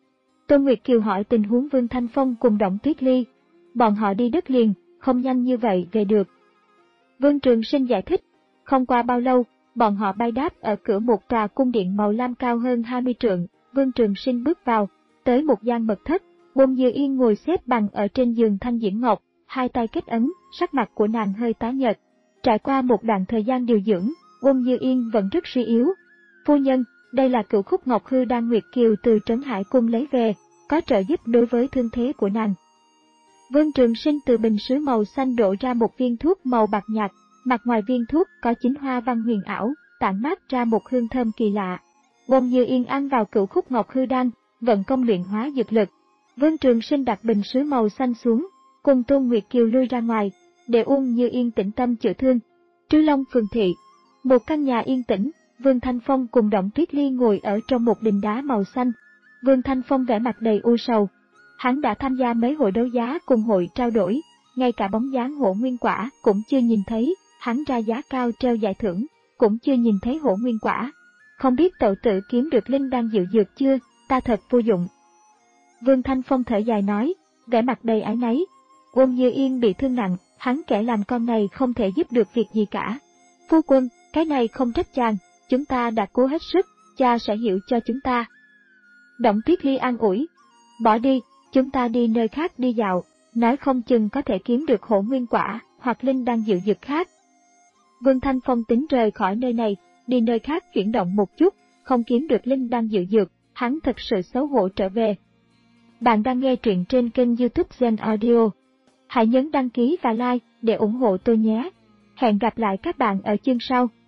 Tôn Nguyệt Kiều hỏi tình huống Vương Thanh Phong cùng Động Tuyết Ly. Bọn họ đi đất liền, không nhanh như vậy về được. Vương Trường Sinh giải thích, không qua bao lâu, bọn họ bay đáp ở cửa một tòa cung điện màu lam cao hơn hai mươi trượng. Vương Trường Sinh bước vào, tới một gian mật thất, Uông Như Yên ngồi xếp bằng ở trên giường thanh diễm ngọc, hai tay kết ấn, sắc mặt của nàng hơi tái nhợt. Trải qua một đoạn thời gian điều dưỡng, Uông Như Yên vẫn rất suy yếu. Phu nhân, đây là cửu khúc ngọc hư đan Nguyệt Kiều từ Trấn Hải Cung lấy về, có trợ giúp đối với thương thế của nàng. Vương Trường Sinh từ bình sứ màu xanh đổ ra một viên thuốc màu bạc nhạt, mặt ngoài viên thuốc có chín hoa văn huyền ảo, tản mát ra một hương thơm kỳ lạ. Uông Như Yên ăn vào cửu khúc ngọc hư đan, vận công luyện hóa dược lực. Vương Trường Sinh đặt bình sứ màu xanh xuống, cùng Tôn Nguyệt Kiều lui ra ngoài, để Uông Như Yên tĩnh tâm chữa thương. Trư Long Phường Thị, một căn nhà yên tĩnh, Vương Thanh Phong cùng Động Tuyết Ly ngồi ở trong một đình đá màu xanh. Vương Thanh Phong vẻ mặt đầy u sầu. Hắn đã tham gia mấy hội đấu giá cùng hội trao đổi, ngay cả bóng dáng Hổ Nguyên Quả cũng chưa nhìn thấy, hắn ra giá cao treo giải thưởng, cũng chưa nhìn thấy Hổ Nguyên Quả. Không biết tẩu tử kiếm được linh đan diệu dược chưa, ta thật vô dụng. Vương Thanh Phong thở dài nói, vẻ mặt đầy áy náy. Uông Như Yên bị thương nặng, hắn kẻ làm con này không thể giúp được việc gì cả. Phu quân, cái này không trách chàng, chúng ta đã cố hết sức, cha sẽ hiểu cho chúng ta. Động Tuyết Ly an ủi, bỏ đi, chúng ta đi nơi khác đi dạo, nói không chừng có thể kiếm được Hổ Nguyên Quả hoặc linh đan diệu dược khác. Vương Thanh Phong tính rời khỏi nơi này, đi nơi khác chuyển động một chút, không kiếm được linh đan diệu dược, hắn thật sự xấu hổ trở về. Bạn đang nghe truyện trên kênh YouTube Zen Audio. Hãy nhấn đăng ký và like để ủng hộ tôi nhé. Hẹn gặp lại các bạn ở chương sau.